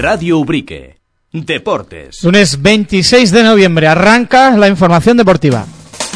Radio Ubrique. Deportes. Lunes 26 de noviembre arranca la información deportiva.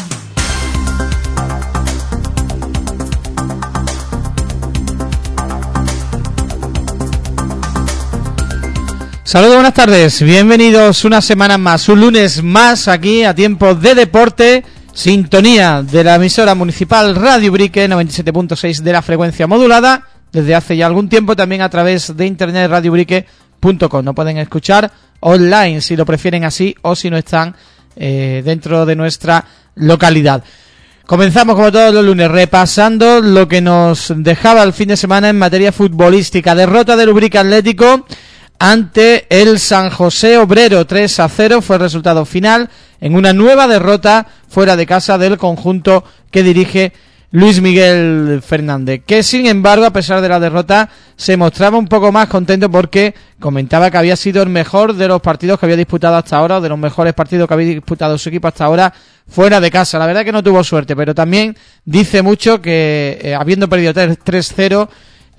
Saludos, buenas tardes, bienvenidos una semana más, un lunes más aquí a tiempo de deporte, sintonía de la emisora municipal Radio Ubrique 97.6 de la frecuencia modulada, desde hace ya algún tiempo también a través de internet radioubrique.com. No pueden escuchar online si lo prefieren así o si no están dentro de nuestra localidad. Comenzamos como todos los lunes repasando lo que nos dejaba el fin de semana en materia futbolística. Derrota del Ubrique Atlético ante el San José Obrero, 3-0 fue el resultado final en una nueva derrota fuera de casa del conjunto que dirige Luis Miguel Fernández, que sin embargo a pesar de la derrota se mostraba un poco más contento porque comentaba que había sido el mejor de los partidos que había disputado hasta ahora, o de los mejores partidos que había disputado su equipo hasta ahora fuera de casa. La verdad es que no tuvo suerte, pero también dice mucho que habiendo perdido 3-0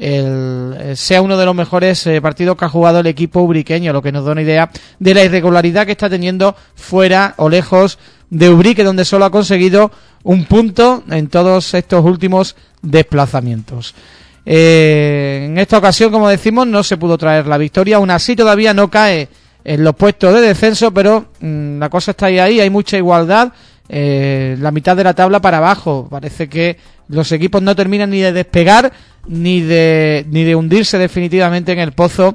sea uno de los mejores partidos que ha jugado el equipo ubriqueño, lo que nos da una idea de la irregularidad que está teniendo fuera o lejos de Ubrique, donde solo ha conseguido un punto en todos estos últimos desplazamientos. En esta ocasión, como decimos, no se pudo traer la victoria, aún así todavía no cae en los puestos de descenso, pero la cosa está ahí, hay mucha igualdad, la mitad de la tabla para abajo, parece que los equipos no terminan ni de despegar ni de hundirse definitivamente en el pozo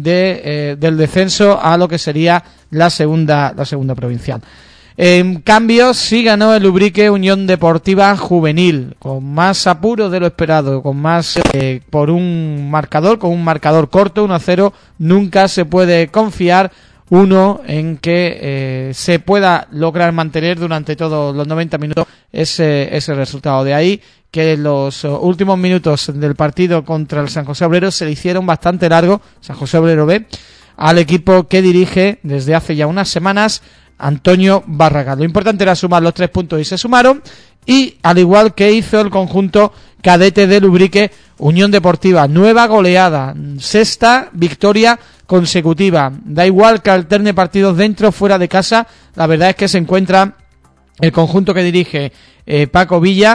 del descenso a lo que sería la segunda provincial. En cambio, sí ganó el Ubrique Unión Deportiva Juvenil, con más apuro de lo esperado, con más con un marcador corto, 1-0. Nunca se puede confiar uno en que se pueda lograr mantener durante todos los 90 minutos ese resultado. De ahí que los últimos minutos del partido contra el San José Obrero se le hicieron bastante largo, San José Obrero B, al equipo que dirige desde hace ya unas semanas Antonio Barragán. Lo importante era sumar los 3 puntos y se sumaron, y al igual que hizo el conjunto cadete del Ubrique Unión Deportiva, nueva goleada, 6ª victoria consecutiva. Da igual que alterne partidos dentro o fuera de casa, la verdad es que se encuentra el conjunto que dirige Paco Villa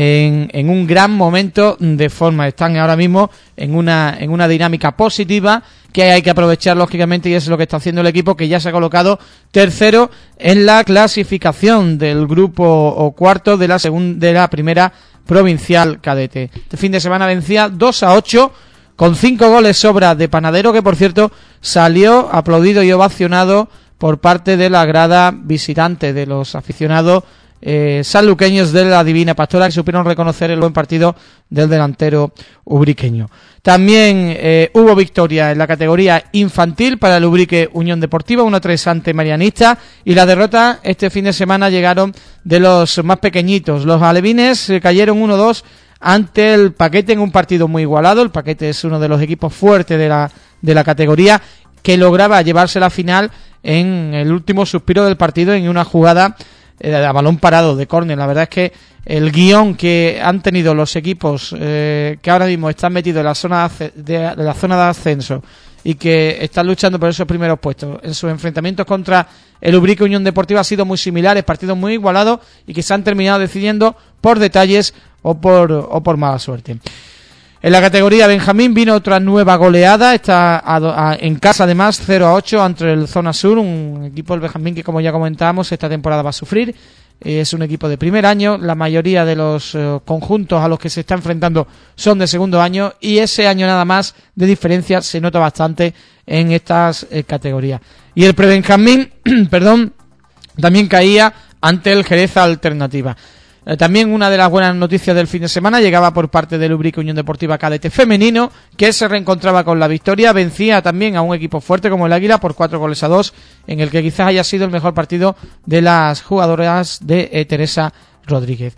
en un gran momento de forma. Están ahora mismo en una dinámica positiva que hay que aprovechar lógicamente, y es lo que está haciendo el equipo, que ya se ha colocado tercero en la clasificación del grupo o cuarto de la primera provincial cadete. Este fin de semana vencía 2-8 con 5 goles sobra de Panadero, que por cierto salió aplaudido y ovacionado por parte de la grada visitante, de los aficionados sanluqueños de la Divina Pastora, que supieron reconocer el buen partido del delantero ubriqueño. También hubo victoria en la categoría infantil para el Ubrique Unión Deportiva, 1-3 ante Marianista, y la derrota este fin de semana llegaron de los más pequeñitos. Los alevines cayeron 1-2 ante el Paquete en un partido muy igualado. El Paquete es uno de los equipos fuertes de la categoría, que lograba llevarse la final en el último suspiro del partido en una jugada a balón parado de córner. La verdad es que el guión que han tenido los equipos que ahora mismo están metidos en la zona de ascenso y que están luchando por esos primeros puestos en sus enfrentamientos contra el Ubrique Unión Deportiva ha sido muy similares, partidos muy igualados y que se han terminado decidiendo por detalles o por mala suerte. En la categoría Benjamín vino otra nueva goleada, está en casa además 0-8 ante el Zona Sur, un equipo del Benjamín que, como ya comentábamos, esta temporada va a sufrir. Es un equipo de primer año, la mayoría de los conjuntos a los que se está enfrentando son de segundo año, y ese año nada más de diferencia se nota bastante en estas categorías. Y el Prebenjamín, también caía ante el Jerez Alternativa. También una de las buenas noticias del fin de semana llegaba por parte del Ubrique Unión Deportiva Cadete Femenino, que se reencontraba con la victoria, vencía también a un equipo fuerte como el Águila por 4-2, en el que quizás haya sido el mejor partido de las jugadoras de Teresa Rodríguez.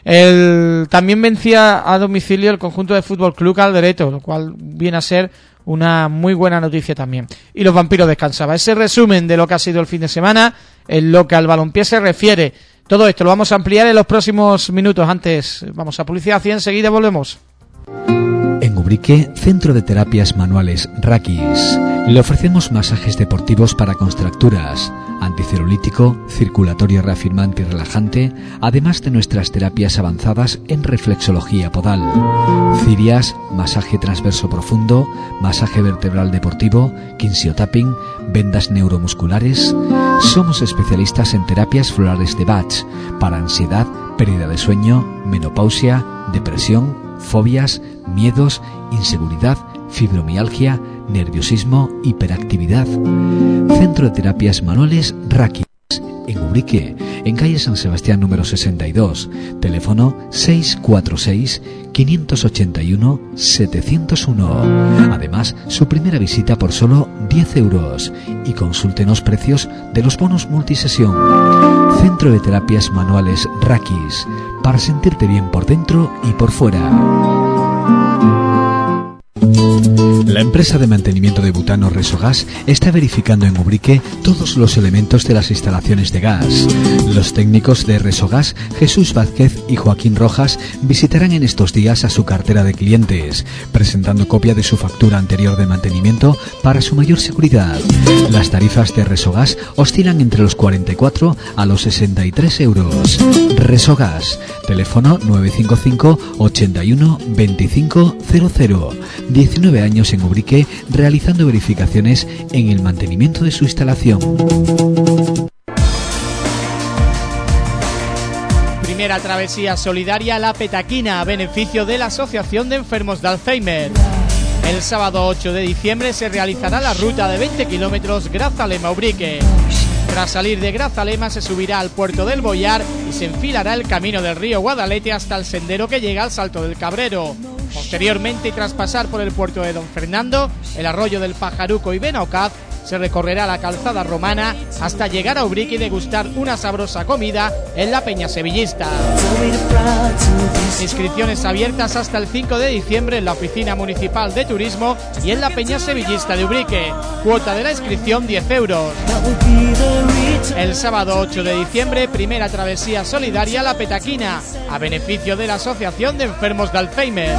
También vencía a domicilio el conjunto de Fútbol Club Caldereto, lo cual viene a ser una muy buena noticia también. Y los Vampiros descansaba. Ese resumen de lo que ha sido el fin de semana en lo que al balompié se refiere. Todo esto lo vamos a ampliar en los próximos minutos. Antes vamos a publicidad y enseguida volvemos. En Ubrique, Centro de Terapias Manuales Rakis. Le ofrecemos masajes deportivos para contracturas, anticelulítico, circulatorio reafirmante y relajante, además de nuestras terapias avanzadas en reflexología podal, cirias, masaje transverso profundo, masaje vertebral deportivo, kinsiotapping, vendas neuromusculares. Somos especialistas en terapias florales de Bach para ansiedad, pérdida de sueño, menopausia, depresión, fobias, miedos, inseguridad, fibromialgia, nerviosismo, hiperactividad. Centro de Terapias Manuales Rakis, en Ubrique, en calle San Sebastián número 62, teléfono 646-581-701. Además, su primera visita por solo 10 euros y consúltenos precios de los bonos multisesión. Centro de Terapias Manuales Rakis, para sentirte bien por dentro y por fuera. La empresa de mantenimiento de butano Resogas está verificando en Ubrique todos los elementos de las instalaciones de gas. Los técnicos de Resogas, Jesús Vázquez y Joaquín Rojas, visitarán en estos días a su cartera de clientes, presentando copia de su factura anterior de mantenimiento para su mayor seguridad. Las tarifas de Resogas oscilan entre los 44 a los 63 euros. Resogas, teléfono 955 81 25 00. 19 años en Ubrique realizando verificaciones en el mantenimiento de su instalación. Primera travesía solidaria La Petaquina a beneficio de la Asociación de Enfermos de Alzheimer. El sábado 8 de diciembre se realizará la ruta de 20 kilómetros Grazalema-Ubrique. Tras salir de Grazalema se subirá al puerto del Boyar y se enfilará el camino del río Guadalete hasta el sendero que llega al Salto del Cabrero. Posteriormente, y tras pasar por el puerto de Don Fernando, el arroyo del Pajaruco y Benaucaz, se recorrerá la calzada romana hasta llegar a Ubrique y degustar una sabrosa comida en la Peña Sevillista. Inscripciones abiertas hasta el 5 de diciembre en la Oficina Municipal de Turismo y en la Peña Sevillista de Ubrique. Cuota de la inscripción 10 euros. El sábado 8 de diciembre, primera travesía solidaria La Petaquina, a beneficio de la Asociación de Enfermos de Alzheimer.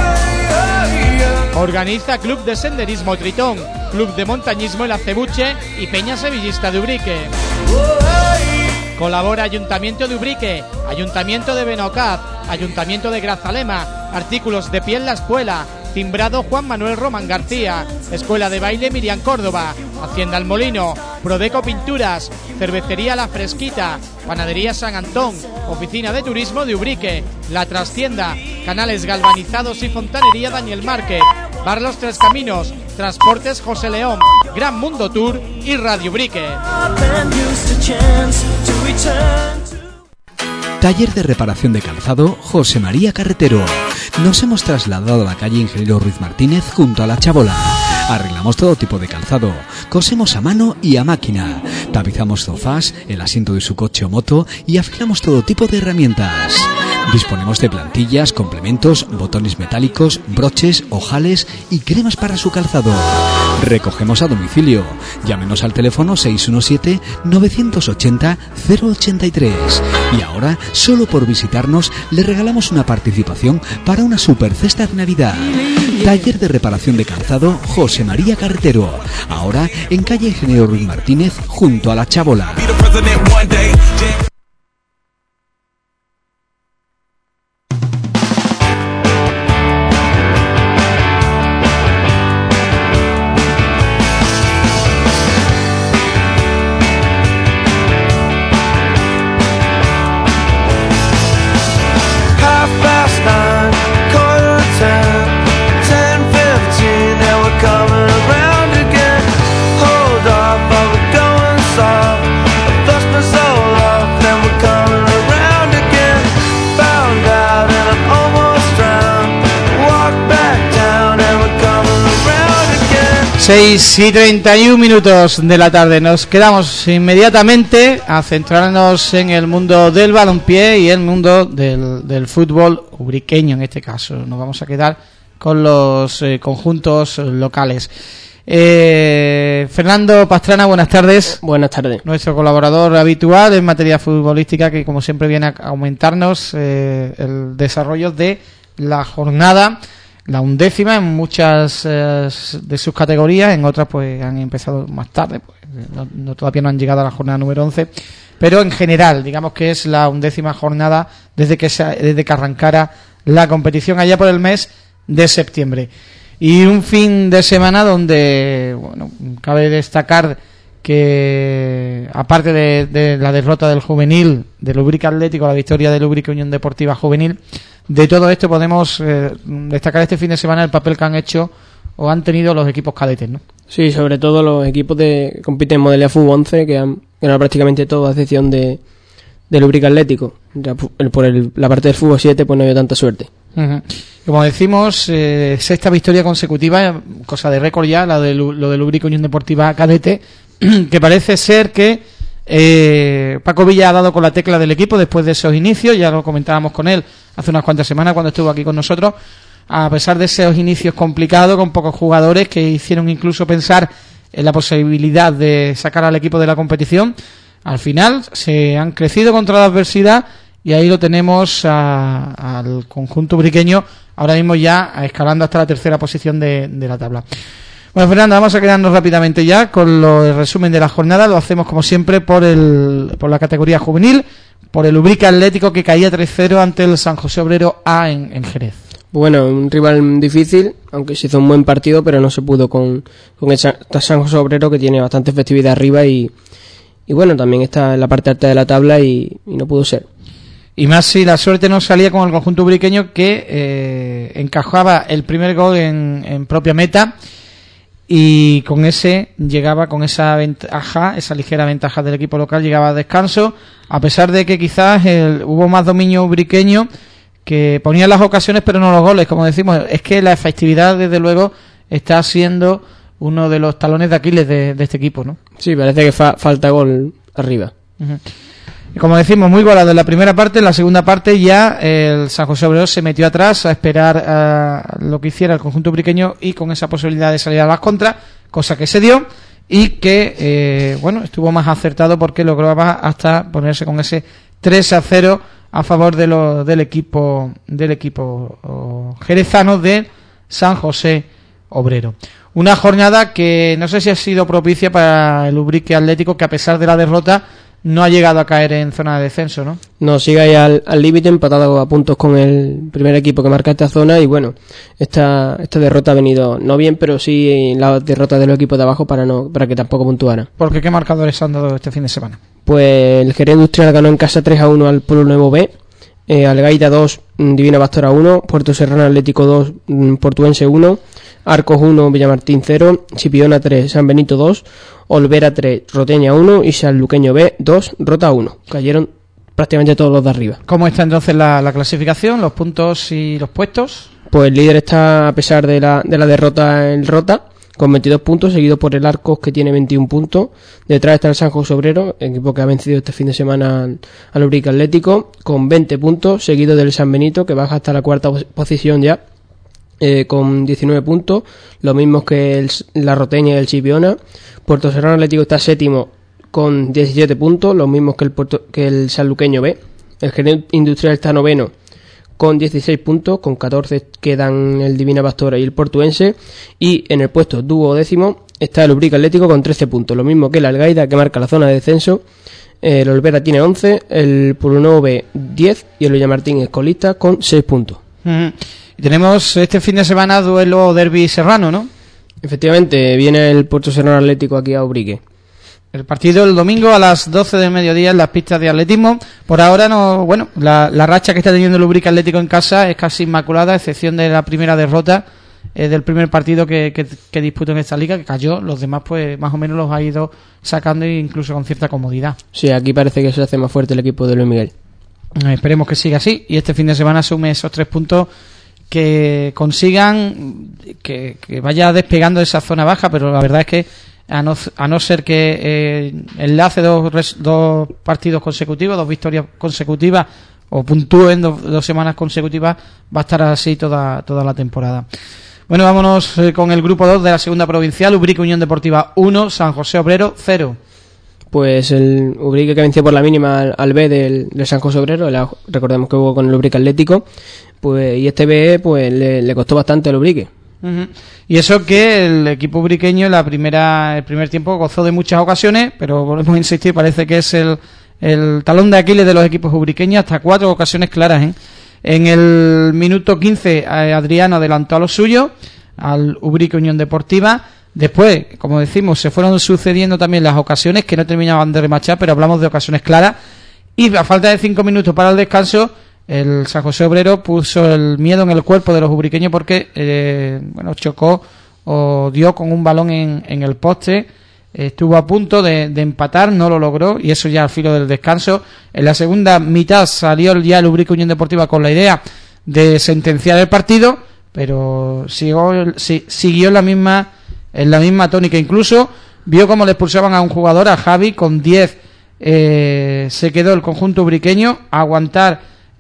Organiza Club de Senderismo Tritón, Club de Montañismo El Acebuche y Peña Sevillista de Ubrique. Colabora Ayuntamiento de Ubrique, Ayuntamiento de Benaucaz, Ayuntamiento de Grazalema, Artículos de Piel La Espuela, Timbrado Juan Manuel Román García, Escuela de Baile Miriam Córdoba, Hacienda El Molino, Prodeco Pinturas, Cervecería La Fresquita, Panadería San Antón, Oficina de Turismo de Ubrique, La Trastienda, Canales Galvanizados y Fontanería Daniel Márquez, Bar Los Tres Caminos, Transportes José León, Gran Mundo Tour y Radio Ubrique. Taller de reparación de calzado José María Carretero. Nos hemos trasladado a la calle Ingeniero Ruiz Martínez junto a La Chabola. Arreglamos todo tipo de calzado, cosemos a mano y a máquina, tapizamos sofás, el asiento de su coche o moto y afilamos todo tipo de herramientas. Disponemos de plantillas, complementos, botones metálicos, broches, ojales y cremas para su calzado. Recogemos a domicilio. Llámenos al teléfono 617-980-083. Y ahora, solo por visitarnos, le regalamos una participación para una super cesta de Navidad. Taller de reparación de calzado José María Carretero. Ahora en calle Ingeniero Ruiz Martínez junto a La Chabola. Seis y 31 minutos de la tarde. Nos quedamos inmediatamente a centrarnos en el mundo del balompié y el mundo del fútbol ubriqueño en este caso. Nos vamos a quedar con los conjuntos locales. Fernando Pastrana, buenas tardes. Buenas tardes. Nuestro colaborador habitual en materia futbolística, que como siempre viene a aumentarnos el desarrollo de la jornada la 11ª en muchas de sus categorías, en otras pues han empezado más tarde, pues, todavía no han llegado a la jornada número 11, pero en general digamos que es la 11ª jornada desde que arrancara la competición allá por el mes de septiembre. Y un fin de semana donde, bueno, cabe destacar que aparte de la derrota del juvenil, del Lubrica Atlético, la victoria del Lubrica Unión Deportiva Juvenil, de todo esto podemos destacar este fin de semana el papel que han hecho o han tenido los equipos cadetes, ¿no? Sí, sobre todo los equipos que compiten en modalidad fútbol 11, que han ganado prácticamente todo, a excepción de Lubrica Atlético. Ya por la parte del fútbol 7 pues no ha habido tanta suerte. Uh-huh. Como decimos, sexta victoria consecutiva, cosa de récord ya, lo de Lubrica Unión Deportiva Cadete, que parece ser que Paco Villa ha dado con la tecla del equipo después de esos inicios. Ya lo comentábamos con él hace unas cuantas semanas cuando estuvo aquí con nosotros. A pesar de esos inicios complicados con pocos jugadores que hicieron incluso pensar en la posibilidad de sacar al equipo de la competición, al final se han crecido contra la adversidad y ahí lo tenemos al conjunto ubriqueño ahora mismo ya escalando hasta la tercera posición de la tabla. Bueno, Fernando, vamos a quedarnos rápidamente ya con el resumen de la jornada. Lo hacemos como siempre por la categoría juvenil, por el Lubrica Atlético, que caía 3-0 ante el San José Obrero A en Jerez. Bueno, un rival difícil, aunque se hizo un buen partido, pero no se pudo con el San José Obrero, que tiene bastante efectividad arriba y bueno, también está en la parte alta de la tabla y no pudo ser. Y más si la suerte no salía con el conjunto ubriqueño, que encajaba el primer gol en propia meta y con ese llegaba con esa ventaja, esa ligera ventaja del equipo local, llegaba a descanso, a pesar de que quizás hubo más dominio ubriqueño, que ponía las ocasiones pero no los goles. Como decimos, es que la efectividad desde luego está siendo uno de los talones de Aquiles de este equipo, ¿no? Sí, parece que falta gol arriba. Uh-huh. Y como decimos, muy golado en la primera parte. En la segunda parte ya el San José Obrero se metió atrás a esperar lo que hiciera el conjunto ubriqueño y con esa posibilidad de salir a las contras, cosa que se dio y que estuvo más acertado porque lograba hasta ponerse con ese 3-0 a favor del equipo jerezano de San José Obrero. Una jornada que no sé si ha sido propicia para el Lubrica Atlético, que a pesar de la derrota no ha llegado a caer en zona de descenso, ¿no? No, sigue ahí al límite, empatado a puntos con el primer equipo que marca esta zona y bueno, esta derrota ha venido no bien, pero sí la derrota de los equipos de abajo para que tampoco puntuaran. ¿Por qué marcadores han dado este fin de semana? Pues el Jerez Industrial ganó en casa 3-1 al Pueblo Nuevo B, Algaida 2, Divina Pastora 1, Puerto Serrano Atlético 2, Portuense 1, Arcos 1, Villamartín 0, Chipiona 3, San Benito 2, Olvera 3, Roteña 1 y Sanluqueño B 2, Rota 1. Cayeron prácticamente todos los de arriba. ¿Cómo está entonces la clasificación, los puntos y los puestos? Pues el líder está, a pesar de la derrota, el Rota, con 22 puntos, seguido por el Arcos, que tiene 21 puntos. Detrás está el San José Obrero, equipo que ha vencido este fin de semana al Lubrica Atlético, con 20 puntos, seguido del San Benito, que baja hasta la cuarta posición ya, con 19 puntos, lo mismo que la Roteña y el Chipiona. Puerto Serrano Atlético está séptimo con 17 puntos, los mismos que el Sanluqueño B. El Jerez Industrial está noveno con 16 puntos, con 14 quedan el Divina Pastora y el Portuense, y en el puesto duodécimo está el Lubrica Atlético con 13 puntos, lo mismo que el Algaida, que marca la zona de descenso. El Olvera tiene 11, el Pueblo Nuevo B 10 y el Villamartín es colista con 6 puntos. Uh-huh. Y tenemos este fin de semana duelo derbi serrano, ¿no? Efectivamente, viene el Puerto Serrano Atlético aquí a Ubrique. El partido el domingo a las 12 del mediodía en las pistas de atletismo. Por ahora no, bueno, la racha que está teniendo el Lubrica Atlético en casa es casi inmaculada, a excepción de la primera derrota del primer partido que disputó en esta liga, que cayó. Los demás pues más o menos los ha ido sacando incluso con cierta comodidad. Sí, aquí parece que se hace más fuerte el equipo de Luis Miguel. Esperemos que siga así y este fin de semana sume esos 3 puntos, que consigan que vaya despegando esa zona baja, pero la verdad es que a no ser que enlace dos partidos consecutivos, 2 victorias consecutivas o puntúen 2 semanas consecutivas, va a estar así toda la temporada. Bueno, vámonos con el grupo 2 de la segunda provincial. Lubrica Unión Deportiva 1, San José Obrero 0. Pues el Ubrique que venció por la mínima al B del San José Obrero, recordemos que jugó con el Ubrique Atlético, pues, y este B pues le costó bastante al Ubrique. Uh-huh. Y eso que el equipo ubriqueño el primer tiempo gozó de muchas ocasiones, pero volvemos a insistir, parece que es el talón de Aquiles de los equipos ubriqueños, hasta 4 ocasiones claras, ¿eh? En el minuto 15 Adriano adelantó a los suyos, al Ubrique Unión Deportiva. Después, como decimos, se fueron sucediendo también las ocasiones que no terminaban de remachar, pero hablamos de ocasiones claras. Y a falta de 5 minutos para el descanso, el San José Obrero puso el miedo en el cuerpo de los ubriqueños porque chocó o dio con un balón en el poste. Estuvo a punto de empatar, no lo logró, y eso ya al filo del descanso. En la segunda mitad salió ya el Ubrique Unión Deportiva con la idea de sentenciar el partido, pero siguió en la misma tónica. Incluso vio cómo le expulsaban a un jugador, a Javi, con 10 se quedó el conjunto ubriqueño a aguantar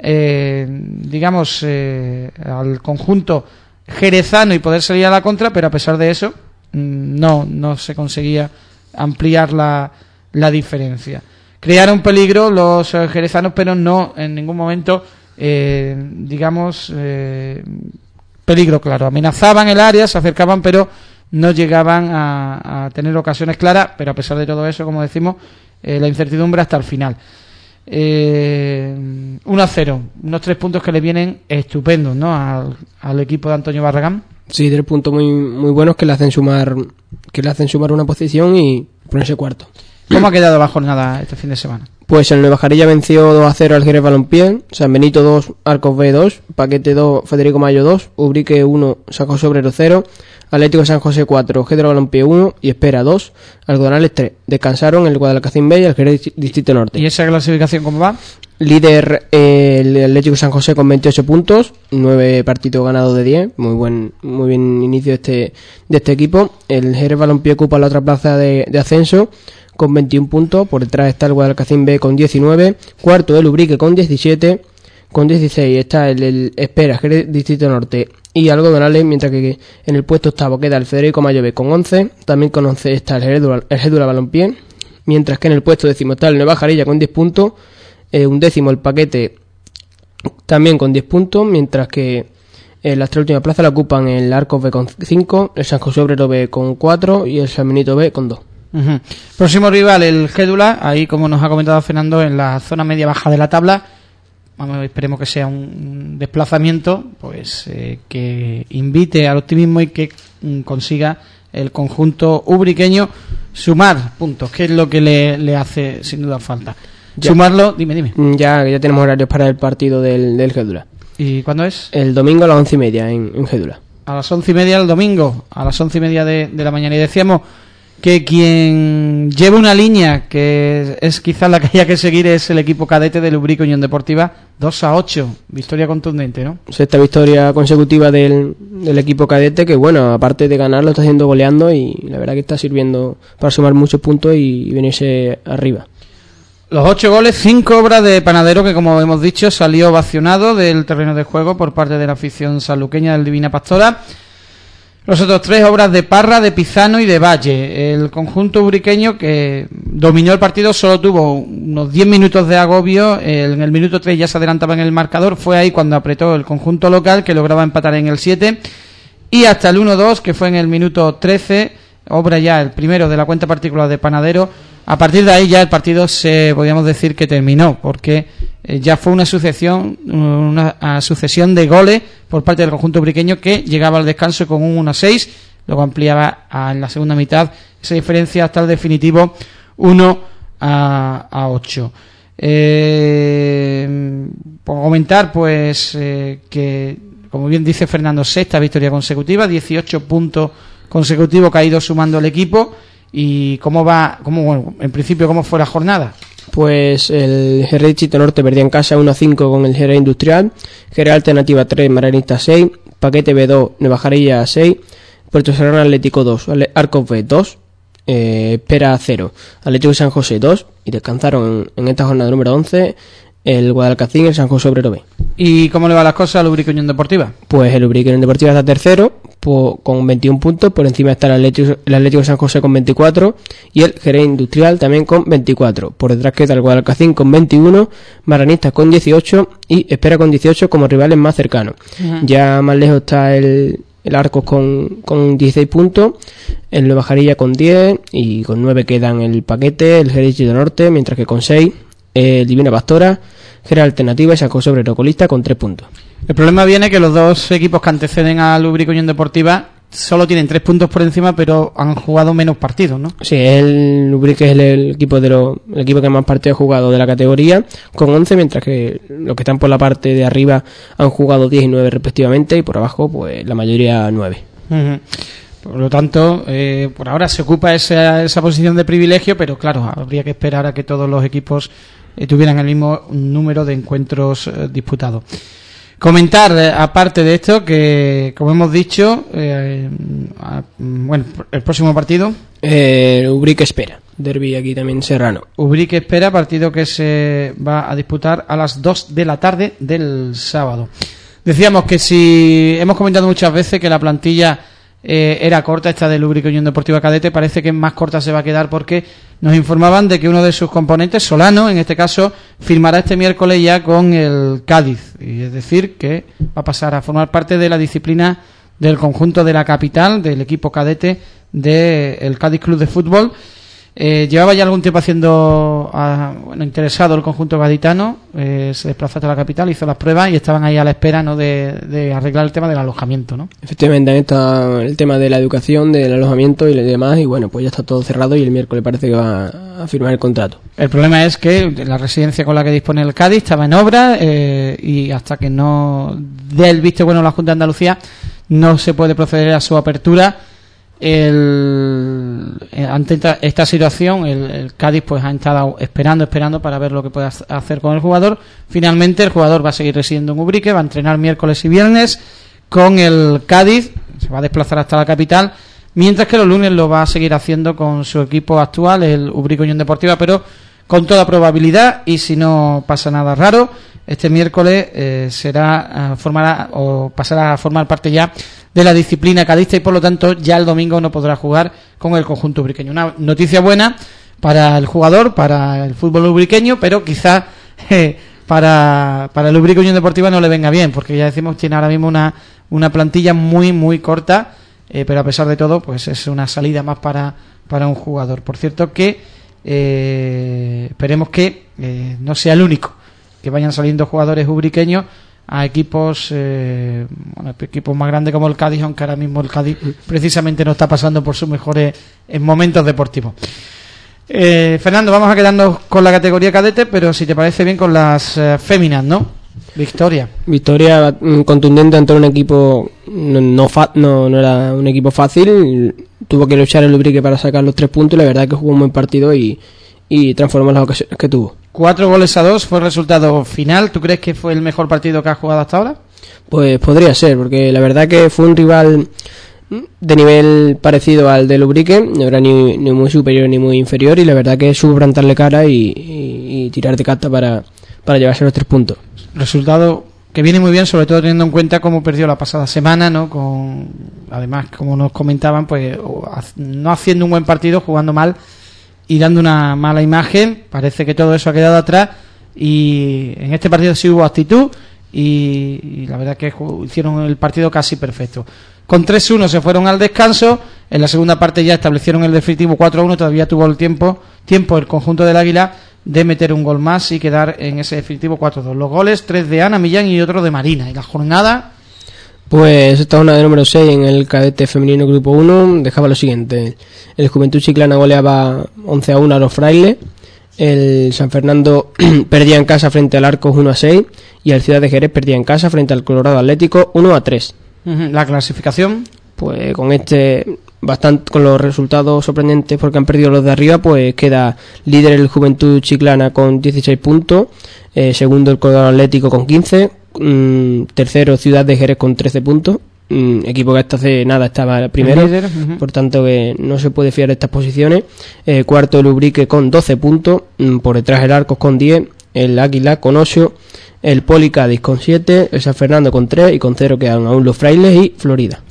al conjunto jerezano y poder salir a la contra, pero a pesar de eso no se conseguía ampliar la diferencia. Crearon peligro los jerezanos, pero no en ningún momento peligro claro. Amenazaban el área, se acercaban, pero no llegaban a tener ocasiones claras, pero a pesar de todo eso, como decimos, la incertidumbre hasta el final. 1-0, unos 3 puntos que le vienen estupendos, ¿no? al equipo de Antonio Barragán. Sí, 3 puntos muy, muy buenos que le hacen sumar una posición y ponerse cuarto. ¿Cómo ha quedado la jornada este fin de semana? Pues el Nueva Jarilla venció 2-0 al Jerez Balompié, San Benito 2, Arcos B 2, Paquete 2, Federico Mayo 2, Ubrique 1, San José Obrero 0, Atlético San José 4, Gedro Balompié 1 y Espera 2, Algodonales 3. Descansaron el Guadalcacín B y el Jerez Distrito Norte. ¿Y esa clasificación cómo va? Líder el Atlético San José con 28 puntos, 9 partidos ganados de 10, muy bien inicio de este equipo. El Jerez Balompié ocupa la otra plaza de ascenso con 21 puntos, por detrás está el Guadalcacín B con 19, cuarto el Ubrique con 17, con 16 está el Espera, Jerez Distrito Norte y Algodonales, mientras que en el puesto octavo queda el Federico Mayo B con 11, también con 11 está el Gédula Balompié, mientras que en el puesto décimo está el Nueva Jarilla con 10 puntos, un décimo el Paquete también con 10 puntos, mientras que las 3 últimas plazas la ocupan el Arcos B con 5, el San José Obrero B con 4 y el San Benito B con 2. Uh-huh. Próximo rival el Gédula, ahí como nos ha comentado Fernando, en la zona media baja de la tabla. Esperemos que sea un desplazamiento pues que invite al optimismo y que consiga el conjunto ubriqueño sumar puntos, que es lo que le hace sin duda falta. Ya. Sumarlo, dime. Ya tenemos horarios para el partido del Gédula. ¿Y cuándo es? El domingo a las 11:30 en Gédula. A las 11:30 el domingo, a las 11:30 de la mañana. Y decíamos que quien lleva una línea que es quizás la que haya que seguir es el equipo cadete del Ubrique Unión Deportiva, 2-8, victoria contundente, ¿no? Sexta victoria consecutiva del equipo cadete, que bueno, aparte de ganar lo está haciendo goleando y la verdad que está sirviendo para sumar muchos puntos y venirse arriba. Los 8 goles, 5 obras de Panadero, que como hemos dicho salió ovacionado del terreno de juego por parte de la afición sanluqueña del Divina Pastora. Los otros 3 obras de Parra, de Pizano y de Valle. El conjunto ubriqueño que dominó el partido solo tuvo unos 10 minutos de agobio. En el minuto 3 ya se adelantaba en el marcador. Fue ahí cuando apretó el conjunto local, que lograba empatar en el 7. Y hasta el 1-2, que fue en el minuto 13, obra ya el primero de la cuenta particular de Panadero. A partir de ahí ya el partido podríamos decir que terminó, porque ya fue una sucesión de goles por parte del conjunto ubriqueño, que llegaba al descanso con un 1-6, luego ampliaba en la segunda mitad esa diferencia hasta el definitivo 1-8. Por comentar pues que, como bien dice Fernando, sexta victoria consecutiva, 18 puntos consecutivos que ha ido sumando el equipo. ¿Y cómo fue la jornada? Pues el Jerez Distrito Norte perdía en casa 1-5 con el Jerez Industrial, Jerez Alternativa 3, Maranista 6, Paquete B2, Nueva Jarilla 6, Puerto Serrano Atlético 2, Arcos B 2, Espera 0, Atlético San José 2, y descansaron en esta jornada número 11 el Guadalcacín y el San José Obrero B. ¿Y cómo le van las cosas al Ubrique Unión Deportiva? Pues el Ubrique Unión Deportiva está tercero, con 21 puntos. Por encima está el Atlético de San José con 24 y el Jerez Industrial también con 24. Por detrás queda el Guadalcacín con 21, Marranistas con 18 y Espera con 18 como rivales más cercanos. Ya más lejos está el Arcos con 16 puntos, el Nueva Jarilla con 10 y con 9 quedan el Paquete, el Jerez del Norte, mientras que con 6 el Divina Pastora, Jerez Alternativa y San José Obrero colista con 3 puntos. El problema viene que los dos equipos que anteceden al Ubrique Unión Deportiva solo tienen 3 puntos por encima, pero han jugado menos partidos, ¿no? Sí, el Ubrique es el equipo el equipo que más partidos ha jugado de la categoría, con 11, mientras que los que están por la parte de arriba han jugado 10 y 9 respectivamente, y por abajo, pues la mayoría 9. Por lo tanto, por ahora se ocupa esa posición de privilegio, pero claro, habría que esperar a que todos los equipos tuvieran el mismo número de encuentros disputados. Comentar, aparte de esto, que como hemos dicho, bueno, el próximo partido. Ubrique Espera, derbi aquí también serrano. Ubrique Espera, partido que se va a disputar a las 2 de la tarde del sábado. Decíamos que si hemos comentado muchas veces que la plantilla era corta, esta del Ubrique Unión Deportiva Cadete, parece que más corta se va a quedar porque nos informaban de que uno de sus componentes, Solano, en este caso, firmará este miércoles ya con el Cádiz, y es decir, que va a pasar a formar parte de la disciplina del conjunto de la capital, del equipo cadete del Cádiz Club de Fútbol. Llevaba ya algún tiempo haciendo interesado el conjunto gaditano, se desplazó hasta la capital, hizo las pruebas y estaban ahí a la espera, ¿no?, de arreglar el tema del alojamiento, ¿no? Efectivamente, ahí está el tema de la educación, del alojamiento y demás, y bueno, pues ya está todo cerrado y el miércoles parece que va a firmar el contrato. El problema es que la residencia con la que dispone el Cádiz estaba en obra y hasta que no dé el visto bueno la Junta de Andalucía no se puede proceder a su apertura. Ante esta situación el Cádiz pues ha estado esperando para ver lo que puede hacer con el jugador. Finalmente el jugador va a seguir residiendo en Ubrique, va a entrenar miércoles y viernes con el Cádiz, se va a desplazar hasta la capital, mientras que los lunes lo va a seguir haciendo con su equipo actual, el Ubrique Unión Deportiva, pero con toda probabilidad, y si no pasa nada raro, este miércoles pasará a formar parte ya de la disciplina cadista y por lo tanto ya el domingo no podrá jugar con el conjunto ubriqueño. Una noticia buena para el jugador, para el fútbol ubriqueño, pero quizá para el Ubrique Unión Deportiva no le venga bien, porque ya decimos tiene ahora mismo una plantilla muy muy corta, pero a pesar de todo pues es una salida más para un jugador. Por cierto que esperemos que no sea el único, que vayan saliendo jugadores ubriqueños a equipos más grandes como el Cádiz, aunque ahora mismo el Cádiz precisamente no está pasando por sus mejores momentos deportivos. Fernando, vamos a quedarnos con la categoría cadete, pero si te parece bien con las féminas, ¿no? Victoria contundente ante un equipo no era un equipo fácil, tuvo que luchar el Ubrique para sacar los 3 puntos y la verdad que jugó un buen partido y transformó las ocasiones que tuvo. 4-2 fue el resultado final. ¿Tú crees que fue el mejor partido que has jugado hasta ahora? Pues podría ser, porque la verdad que fue un rival de nivel parecido al del Ubrique, no era ni muy superior ni muy inferior, y la verdad que supo plantarle cara y tirar de casta para llevarse los 3 puntos. Resultado que viene muy bien, sobre todo teniendo en cuenta cómo perdió la pasada semana, ¿no? Además, como nos comentaban, pues no haciendo un buen partido, jugando mal y dando una mala imagen. Parece que todo eso ha quedado atrás y en este partido sí hubo actitud y la verdad que hicieron el partido casi perfecto. Con 3-1 se fueron al descanso. En la segunda parte ya establecieron el definitivo 4-1. Todavía tuvo el tiempo el conjunto del Águila de meter un gol más y quedar en ese definitivo 4-2. Los goles, 3 de Ana Millán y otro de Marina. Y la jornada, pues esta jornada de número 6 en el cadete femenino grupo 1 dejaba lo siguiente: el Juventud Chiclana goleaba 11-1 a los Frailes, el San Fernando perdía en casa frente al Arcos 1-6 y el Ciudad de Jerez perdía en casa frente al Colorado Atlético 1-3. La clasificación, pues con los resultados sorprendentes porque han perdido los de arriba, pues queda líder el Juventud Chiclana con 16 puntos, segundo el Colorado Atlético con 15, tercero Ciudad de Jerez con 13 puntos, equipo que hasta hace nada estaba primero, por tanto que no se puede fiar de estas posiciones. Cuarto el Ubrique con 12 puntos, por detrás el Arcos con 10, el Águila con 8, el Poli Cádiz con 7, el San Fernando con 3 y con 0 quedan aún los Frailes y Florida.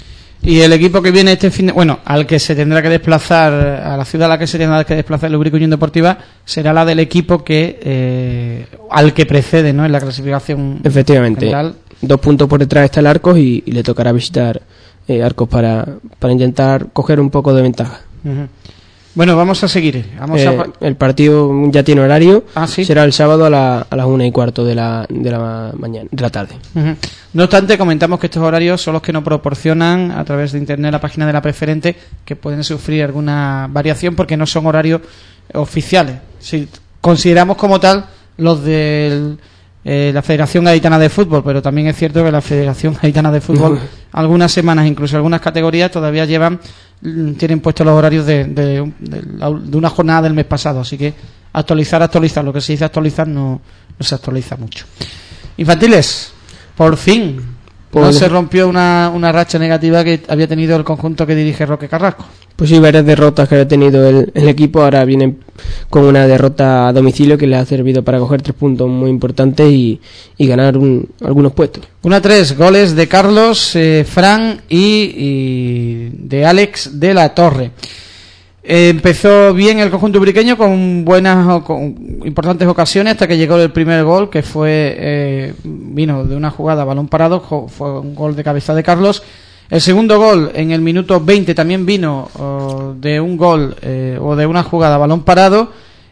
Y el equipo que viene este fin de... Bueno, al que se tendrá que desplazar, a la ciudad a la que se tendrá que desplazar el Lubrica Unión Deportiva, será la del equipo que al que precede, ¿no?, en la clasificación. Efectivamente, general. 2 puntos por detrás está el Arcos y le tocará visitar Arcos para intentar coger un poco de ventaja. Uh-huh. Bueno, vamos a seguir. El partido ya tiene horario. ¿Sí? Será el sábado a las 1:15 de la mañana, de la tarde. Uh-huh. No obstante, comentamos que estos horarios son los que nos proporcionan a través de internet la página de la preferente, que pueden sufrir alguna variación porque no son horarios oficiales. Si consideramos como tal los de la Federación Gaditana de Fútbol, pero también es cierto que la Federación Gaditana de Fútbol algunas semanas, incluso algunas categorías, todavía tienen puestos los horarios de una jornada del mes pasado, así que actualizar, lo que se dice actualizar no se actualiza mucho. Infantiles, por fin no se rompió una racha negativa que había tenido el conjunto que dirige Roque Carrasco. Pues sí, varias derrotas que había tenido el equipo, ahora vienen con una derrota a domicilio que le ha servido para coger 3 puntos muy importantes y ganar algunos puestos. 1-3, goles de Carlos, Fran y de Alex de la Torre. Empezó bien el conjunto ubriqueño con importantes ocasiones hasta que llegó el primer gol, que vino de una jugada a balón parado, fue un gol de cabeza de Carlos. El segundo gol en el minuto 20 también vino de un gol o de una jugada a balón parado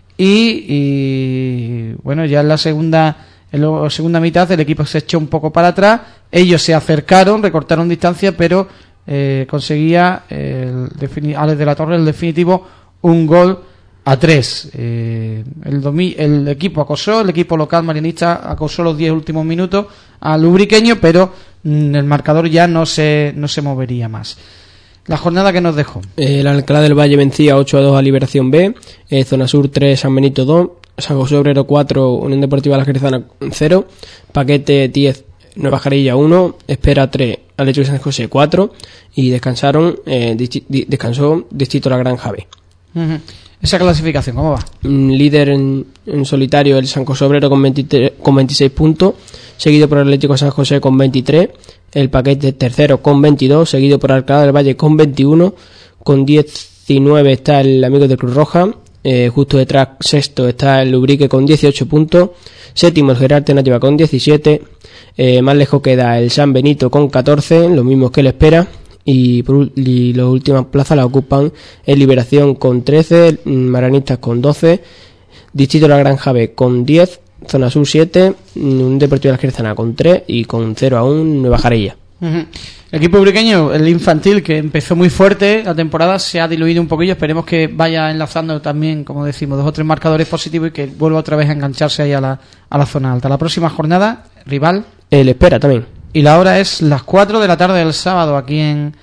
y bueno, ya en la segunda mitad el equipo se echó un poco para atrás, ellos se acercaron, recortaron distancia, pero conseguía Alex de la Torre el definitivo, un gol a 3. El equipo acosó, el equipo local marianista acosó los 10 últimos minutos al ubriqueño, pero el marcador ya no se movería más. La jornada que nos dejó. El Alcalá del Valle vencía 8-2 a Liberación B, Zona Sur 3, San Benito 2, San José Obrero 4, Unión Deportiva La Jerezana 0, Paquete 10, Nueva Jarilla 1, Espera 3, Atlético de San José 4 y descansó Distrito La Granja B. Uh-huh. ¿Esa clasificación cómo va? Líder en solitario el San José Obrero con 26 puntos, seguido por el Atlético de San José con 23, el Paquete tercero con 22, seguido por Alcalá del Valle con 21, con 19 está el Amigo de Cruz Roja, justo detrás sexto está el Lubrique con 18 puntos, séptimo el Gerarte Nativa con 17, más lejos queda el San Benito con 14, lo mismo que el Espera. Y las últimas plazas las ocupan el Liberación con 13, Maranistas con 12, Distrito La Granja B con 10, Zona Sur 7, un Deportivo de la Jerezana con 3 y con 0 aún Nueva Jarilla. Uh-huh. El equipo ubriqueño, el infantil, que empezó muy fuerte la temporada, se ha diluido un poquillo. Esperemos que vaya enlazando también, como decimos, 2 o 3 marcadores positivos y que vuelva otra vez a engancharse ahí a la zona alta. La próxima jornada, rival, el Espera también. Y la hora es las 4 de la tarde del sábado aquí en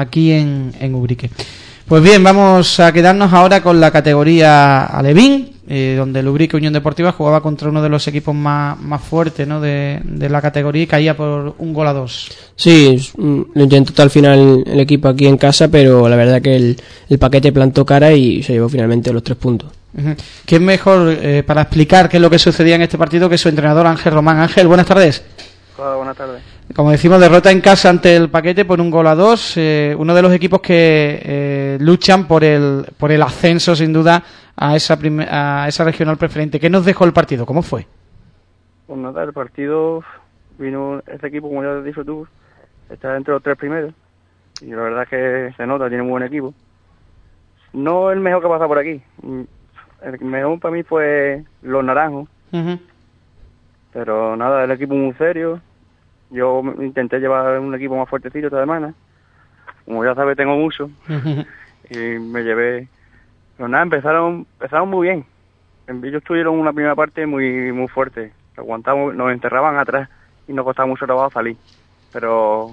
Ubrique. Pues bien, vamos a quedarnos ahora con la categoría Alevín, donde el Ubrique Unión Deportiva jugaba contra uno de los equipos más fuertes, ¿no?, de la categoría y caía por 1-2. Sí, lo intentó al final el equipo aquí en casa, pero la verdad que el Paquete plantó cara y se llevó finalmente los 3 puntos. Uh-huh. ¿Quién mejor para explicar qué es lo que sucedía en este partido que su entrenador Ángel Román? Ángel, buenas tardes. Hola, buenas tardes. Como decimos, derrota en casa ante el Paquete por 1-2, uno de los equipos que luchan por el ascenso sin duda a esa regional preferente. ¿Qué nos dejó el partido? ¿Cómo fue? Pues nada, el partido vino, este equipo, como ya te has dicho tú, está entre los 3 primeros y la verdad es que se nota, tiene un buen equipo. No el mejor que pasa por aquí, el mejor para mí fue los Naranjos. Uh-huh. Pero nada, el equipo muy serio. Yo intenté llevar un equipo más fuertecito esta semana. Como ya sabes, tengo mucho. Y me llevé. Pero nada, empezaron muy bien. Ellos tuvieron una primera parte muy muy fuerte. Aguantamos, nos enterraban atrás y nos costaba mucho trabajo salir. Pero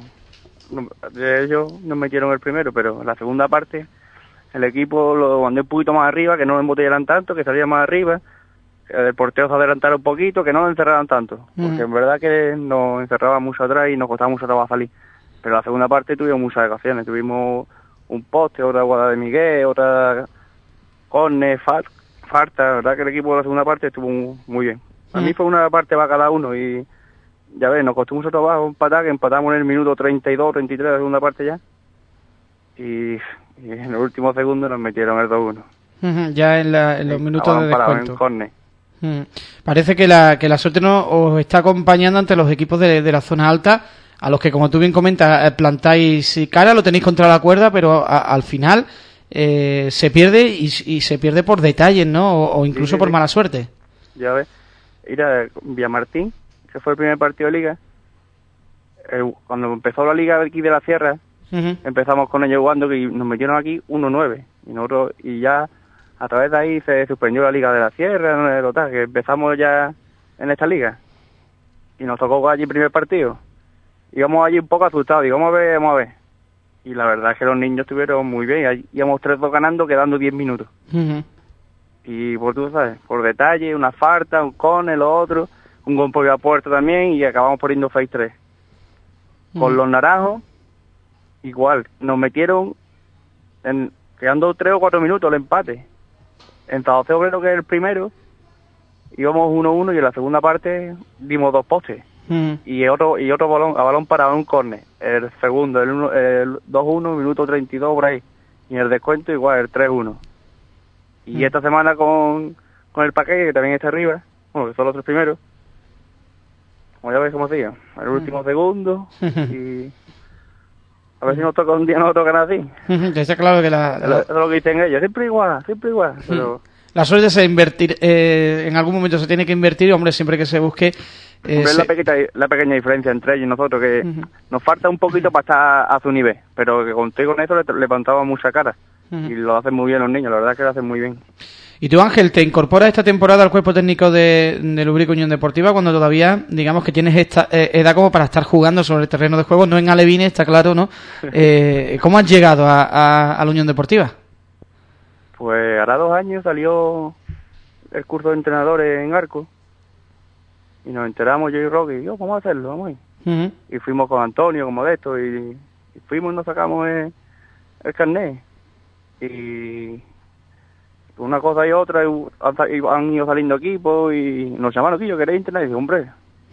de ellos nos metieron el primero, pero en la segunda parte el equipo lo mandé un poquito más arriba, que no embotellaran tanto, que salía más arriba. El portero se adelantara un poquito, que no nos encerraran tanto, porque en verdad que nos encerraban mucho atrás y nos costaba mucho trabajo salir. Pero la segunda parte tuvimos muchas ocasiones, tuvimos un poste, otra guada de Miguel, otra córner, falta. La verdad que el equipo de la segunda parte estuvo muy bien. A mí fue una parte para cada uno y ya ves, nos costó mucho trabajo empatar, que empatamos en el minuto 32, 33 de la segunda parte ya. y en el último segundo nos metieron el 2-1. Ya en los minutos de descuento. En córner. Parece que la suerte no os está acompañando ante los equipos de la zona alta, a los que, como tú bien comentas, plantáis cara, lo tenéis contra la cuerda, pero al final se pierde y se pierde por detalles, ¿no? O incluso por mala suerte. Ya ves, mira, Villamartín, que fue el primer partido de liga, cuando empezó la liga aquí de la Sierra, empezamos con ellos jugando y nos metieron aquí 1-9 y nosotros, y ya a través de ahí se suspendió la liga de la Sierra, total, que empezamos ya en esta liga y nos tocó jugar allí el primer partido. Íbamos allí un poco asustados, digo, vamos a ver. Y la verdad es que los niños estuvieron muy bien, ahí íbamos 3-2 ganando, quedando 10 minutos. Y por tú sabes, por detalle, una falta, un córner, lo otro, un gol por la puerta también, y acabamos poniendo 6-3. Con los naranjos, igual, nos metieron quedando 3 o 4 minutos el empate. En San José Obrero, que es el primero, íbamos 1-1 y en la segunda parte dimos 2 postes. Y otro balón para un córner. El segundo, el 2-1, minuto 32 por ahí. Y en el descuento igual, el 3-1. Y esta semana con el paquete, que también está arriba, bueno, que son los 3 primeros, como ya ves cómo sigue, el último segundo, y a ver si nos toca un día, nos tocan así. Está claro que eso es lo que dicen ellos, siempre igual, pero... La suerte es invertir, en algún momento se tiene que invertir, hombre, siempre que se busque... Es la pequeña diferencia entre ellos y nosotros, que nos falta un poquito para estar a su nivel, pero que con eso le levantamos mucha cara. Y lo hacen muy bien los niños, la verdad es que lo hacen muy bien. Y tú, Ángel, te incorporas esta temporada al cuerpo técnico de Lubrica Unión Deportiva cuando todavía, digamos, que tienes esta edad como para estar jugando sobre el terreno de juego, no en alevines, está claro, ¿no? ¿Cómo has llegado a la Unión Deportiva? Pues hará 2 años salió el curso de entrenadores en Arco y nos enteramos yo y Rocky, y vamos a hacerlo, vamos a ir. Y fuimos con Antonio, con Modesto, y fuimos y nos sacamos el carnet. Y una cosa y otra, han ido saliendo equipos y nos llamaron, tío, ¿queréis entrenar? Y dije, hombre.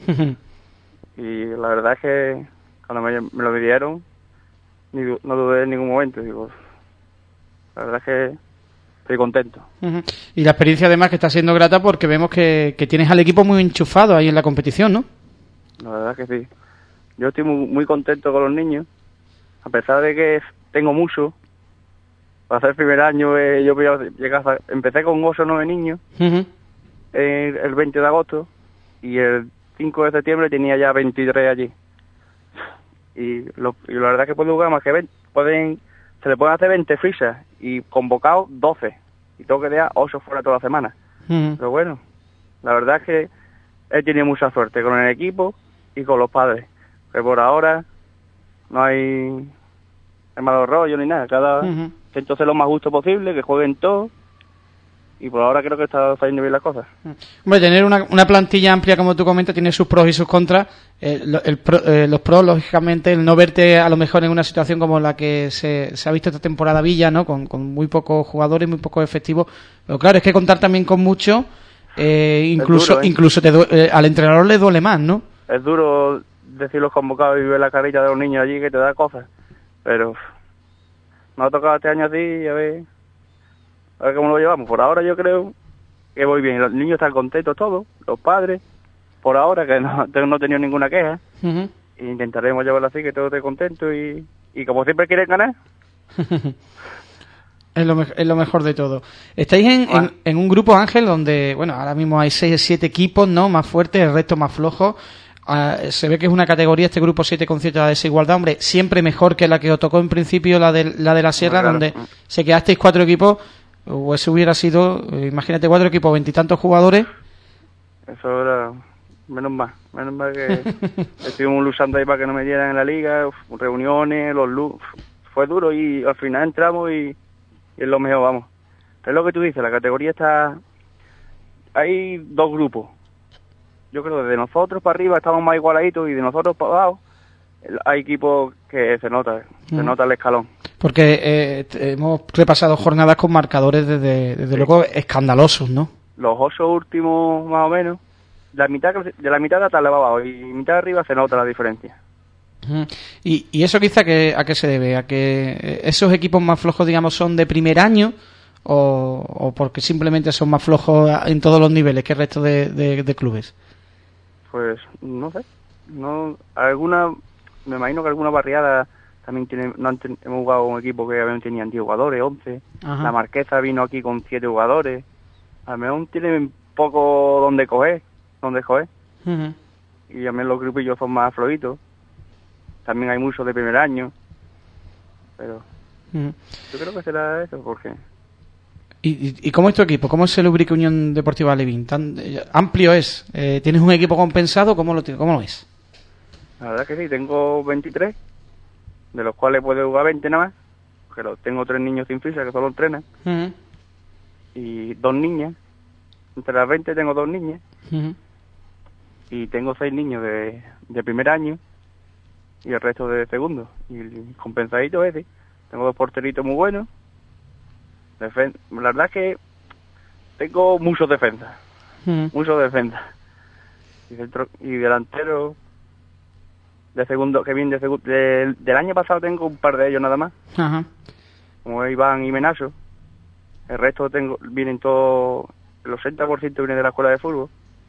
Y la verdad es que cuando me lo pidieron, no dudé en ningún momento. Digo, la verdad es que estoy contento. Y la experiencia además que está siendo grata porque vemos que tienes al equipo muy enchufado ahí en la competición, ¿no? La verdad es que sí. Yo estoy muy contento con los niños, a pesar de que tengo mucho. Para ser el primer año empecé con 8 o 9 niños el 20 de agosto y el 5 de septiembre tenía ya 23 allí. Y la verdad es que pueden jugar más que 20, se le pueden hacer 20 fichas y convocados 12 y tengo que dejar 8 fuera toda la semana. Pero bueno, la verdad es que he tenido mucha suerte con el equipo y con los padres, que por ahora no hay malo rollo ni nada, intento ser lo más justo posible, que jueguen todos, y por ahora creo que está saliendo bien las cosas. Hombre, tener una plantilla amplia, como tú comentas, tiene sus pros y sus contras. Los pros, lógicamente, el no verte a lo mejor en una situación como la que se ha visto esta temporada Villa, ¿no? Con muy pocos jugadores, muy pocos efectivos. Pero claro, es que contar también con mucho, incluso al entrenador le duele más, ¿no? Es duro decir los convocados y ver la carita de los niños allí, que te da cosas, pero me ha tocado este año así y a ver cómo lo llevamos. Por ahora yo creo que voy bien. Los niños están contentos todos, los padres, por ahora, que no he tenido ninguna queja. Intentaremos llevarlo así, que todos estén contentos y como siempre quieren ganar. Es lo mejor de todo. Estáis en un grupo, Ángel, donde, bueno, ahora mismo hay 6 o 7 equipos, ¿no? Más fuertes, el resto más flojos. Se ve que es una categoría, este grupo 7, con cierta desigualdad, hombre, siempre mejor que la que os tocó en principio, la de la Sierra, claro, donde se quedasteis 4 equipos, o eso hubiera sido, imagínate, 4 equipos, 20 y tantos jugadores. Eso era, menos mal que estuvimos luchando ahí para que no me dieran en la liga, reuniones, fue duro y al final entramos y es lo mejor, vamos. Es lo que tú dices, la categoría está, hay 2 grupos. Yo creo que de nosotros para arriba estamos más igualaditos y de nosotros para abajo hay equipos que se nota el escalón. Porque hemos repasado jornadas con marcadores desde luego escandalosos, ¿no? Los 8 últimos más o menos, de la mitad de atrás le va abajo y mitad de arriba se nota la diferencia. ¿Y eso quizá a qué se debe? ¿A que esos equipos más flojos, digamos, son de primer año o porque simplemente son más flojos en todos los niveles que el resto de clubes? Pues no sé. No, me imagino que alguna barriada también hemos jugado un equipo que obviamente tenían 10 jugadores, 11. Ajá. La Marquesa vino aquí con 7 jugadores. A lo mejor tienen poco donde coger. Uh-huh. Y también los grupillos son más flojitos. También hay muchos de primer año. Pero yo creo que será eso, porque... ¿Y cómo es tu equipo? ¿Cómo es el Ubrique Unión Deportiva Alevín? ¿Tan amplio es? ¿Tienes un equipo compensado? ¿Cómo lo es? La verdad que sí, tengo 23, de los cuales puedo jugar 20 nada más, porque tengo 3 niños sin ficha que solo entrenan, Uh-huh. y 2 niñas. Entre las 20 tengo 2 niñas, Uh-huh. y tengo 6 niños de primer año, y el resto de segundo. Y el compensadito ese, tengo 2 porteritos muy buenos. La verdad es que tengo muchos defensas, Uh-huh. y delantero de segundo, que viene del año pasado tengo un par de ellos nada más, Ajá. como Iván y Menacho. El resto vienen todos, el 80% viene de la escuela de fútbol,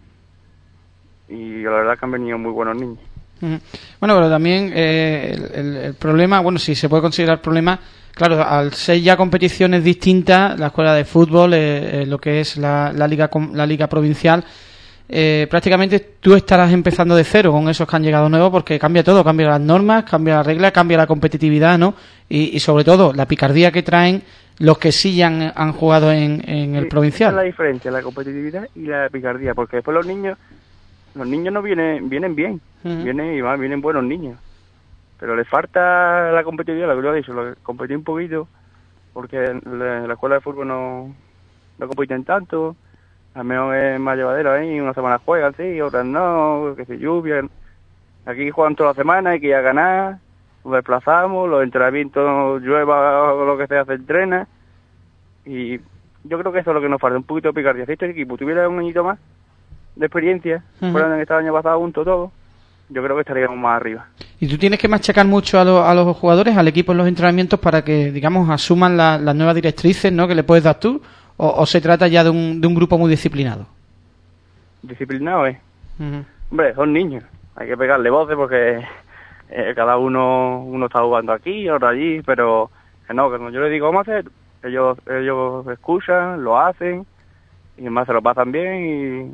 y la verdad que han venido muy buenos niños. Uh-huh. Bueno, pero también el problema, bueno, si se puede considerar problema, claro, al ser ya competiciones distintas, la escuela de fútbol, lo que es la liga provincial, prácticamente tú estarás empezando de cero con esos que han llegado nuevos, porque cambia todo, cambia las normas, cambia las reglas, cambia la competitividad, ¿no? Y sobre todo la picardía que traen los que sí ya han jugado en el provincial. Esa es la diferencia, la competitividad y la picardía, porque después los niños no vienen bien, Uh-huh. vienen buenos niños, pero les falta la competitividad, lo que yo he dicho, competir un poquito, porque en la escuela de fútbol no compiten tanto. Al menos es más llevadero ahí, una semana juegan, sí, otras no, que si lluvia. Aquí juegan toda la semana, hay que ir a ganar, nos desplazamos, los entrenamientos, llueva o lo que sea, se entrena. Y yo creo que eso es lo que nos falta, un poquito de picardía. Si este equipo tuviera un añito más de experiencia, Uh-huh. fueran este año pasado juntos todos, yo creo que estaríamos más arriba. Y tú tienes que machacar mucho a los jugadores, al equipo en los entrenamientos para que, digamos, asuman las nuevas directrices, ¿no?, que le puedes dar tú, o se trata ya de un grupo muy disciplinado. Disciplinado, Uh-huh. Hombre, son niños, hay que pegarle voces porque cada uno está jugando aquí, otro allí, pero que cuando yo les digo vamos a hacer, ellos escuchan, lo hacen, y además se lo pasan bien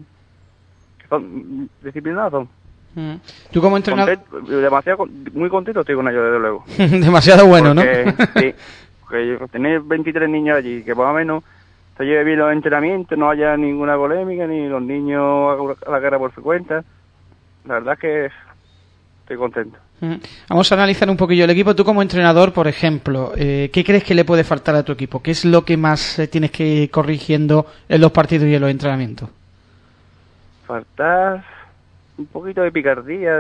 y son disciplinados son. Uh-huh. Tú como entrenador... Muy contento estoy con ellos, desde luego. Demasiado bueno, porque, ¿no? Sí, porque tener 23 niños allí, que más o menos se lleve bien los entrenamientos, no haya ninguna polémica, ni los niños a la guerra por su cuenta. La verdad es que estoy contento. Vamos a analizar un poquillo el equipo. Tú como entrenador, por ejemplo, ¿qué crees que le puede faltar a tu equipo? ¿Qué es lo que más tienes que ir corrigiendo en los partidos y en los entrenamientos? Faltar un poquito de picardía,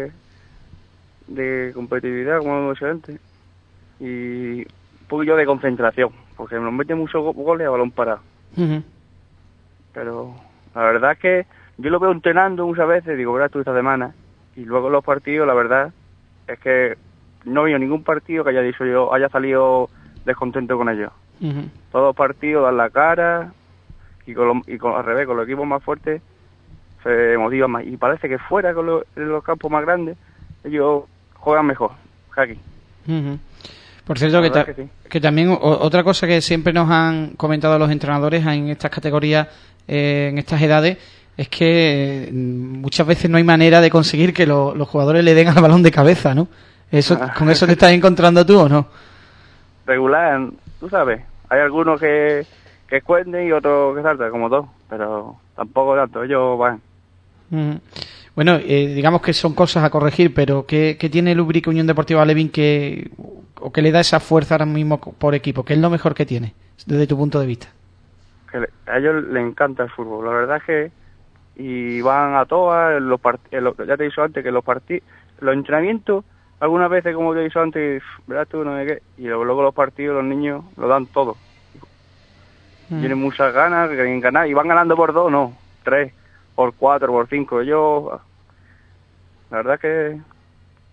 de competitividad, como hemos dicho antes, y un poquillo de concentración, porque nos meten muchos goles a balón parado. Uh-huh. Pero la verdad es que yo lo veo entrenando muchas veces, digo, verás tú esta semana, y luego los partidos, la verdad es que no veo ningún partido que haya salido descontento con ellos. Uh-huh. Todos los partidos dan la cara, y al revés, con los equipos más fuertes se motivan más, y parece que fuera en los campos más grandes ellos juegan mejor aquí. Uh-huh. Por cierto, que también otra cosa que siempre nos han comentado los entrenadores en estas categorías, en estas edades, es que muchas veces no hay manera de conseguir que los jugadores le den al balón de cabeza, ¿no? ¿Con eso te estás encontrando tú o no? Regular, tú sabes, hay algunos que escuenden y otros que saltan, como dos, pero tampoco tanto, ellos van. Uh-huh. Bueno, digamos que son cosas a corregir, pero ¿qué tiene el Ubrique Unión Deportiva Alevín que le da esa fuerza ahora mismo por equipo? ¿Qué es lo mejor que tiene, desde tu punto de vista? Que a ellos les encanta el fútbol, la verdad es que y van a todas, ya te he dicho antes que los entrenamientos, algunas veces, como te he dicho antes, verás tú, no sé qué, y luego los partidos, los niños lo dan todo. Tienen muchas ganas, quieren ganar, y van ganando por 2, no, 3, por 4, por 5. Yo, la verdad que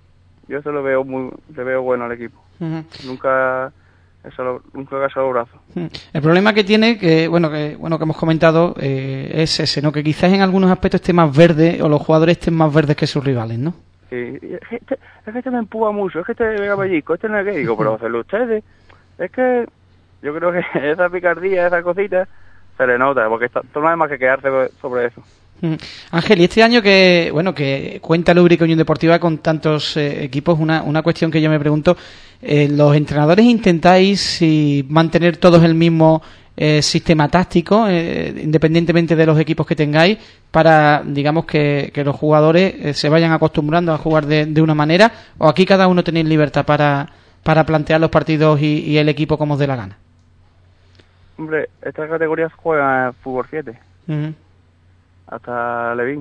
yo eso le veo bueno al equipo. Uh-huh. Nunca ha casado brazos. El problema que tiene, que hemos comentado, es ese, ¿no? Que quizás en algunos aspectos esté más verde, o los jugadores estén más verdes que sus rivales, ¿no? Sí, es que este me empuja mucho, es que este venga pellizco, este no es que digo, pero hacerlo ustedes. Es que yo creo que esa picardía, esas cositas, se le nota, porque no hay más que quedarse sobre eso. Ángel, y este año que cuenta el Ubrique Unión Deportiva con tantos equipos, una cuestión que yo me pregunto, ¿los entrenadores intentáis mantener todos el mismo sistema táctico, independientemente de los equipos que tengáis, para, digamos, que los jugadores se vayan acostumbrando a jugar de una manera, o aquí cada uno tenéis libertad para plantear los partidos y el equipo como os dé la gana? Hombre, estas categorías juegan fútbol 7. Uh-huh. Hasta Levín,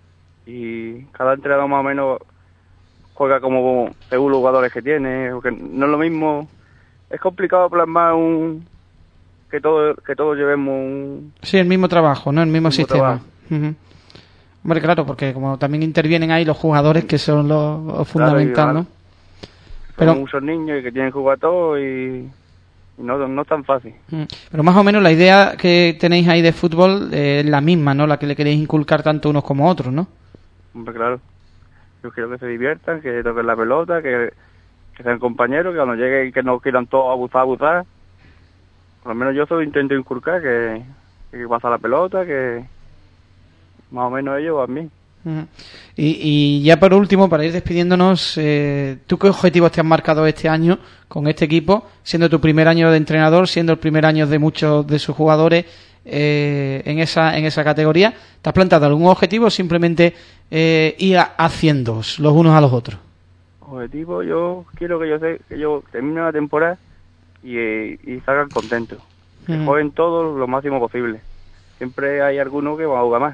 y cada entrenador más o menos juega como según los jugadores que tiene, porque no es lo mismo. Es complicado plasmar que todos llevemos sí, el mismo trabajo, ¿no? El mismo sistema. Uh-huh. Hombre, claro, porque como también intervienen ahí los jugadores, que son los fundamentales, ¿no? Pero muchos niños y que tienen que jugar todo y no es tan fácil. Pero más o menos la idea que tenéis ahí de fútbol es la misma, ¿no? La que le queréis inculcar tanto unos como otros, ¿no? Hombre, claro. Yo quiero que se diviertan, que toquen la pelota, que sean compañeros, que cuando lleguen que no quieran todos abusar. Por lo menos yo solo intento inculcar que pasa la pelota, que más o menos ellos van bien. Y ya por último, para ir despidiéndonos, ¿tú qué objetivos te has marcado este año con este equipo, siendo tu primer año de entrenador, siendo el primer año de muchos de sus jugadores en esa categoría? ¿Te has planteado algún objetivo o simplemente ir haciéndoos los unos a los otros? Objetivo, yo quiero que yo termine la temporada y salgan contentos, que jueguen todos lo máximo posible. Siempre hay alguno que va a jugar más,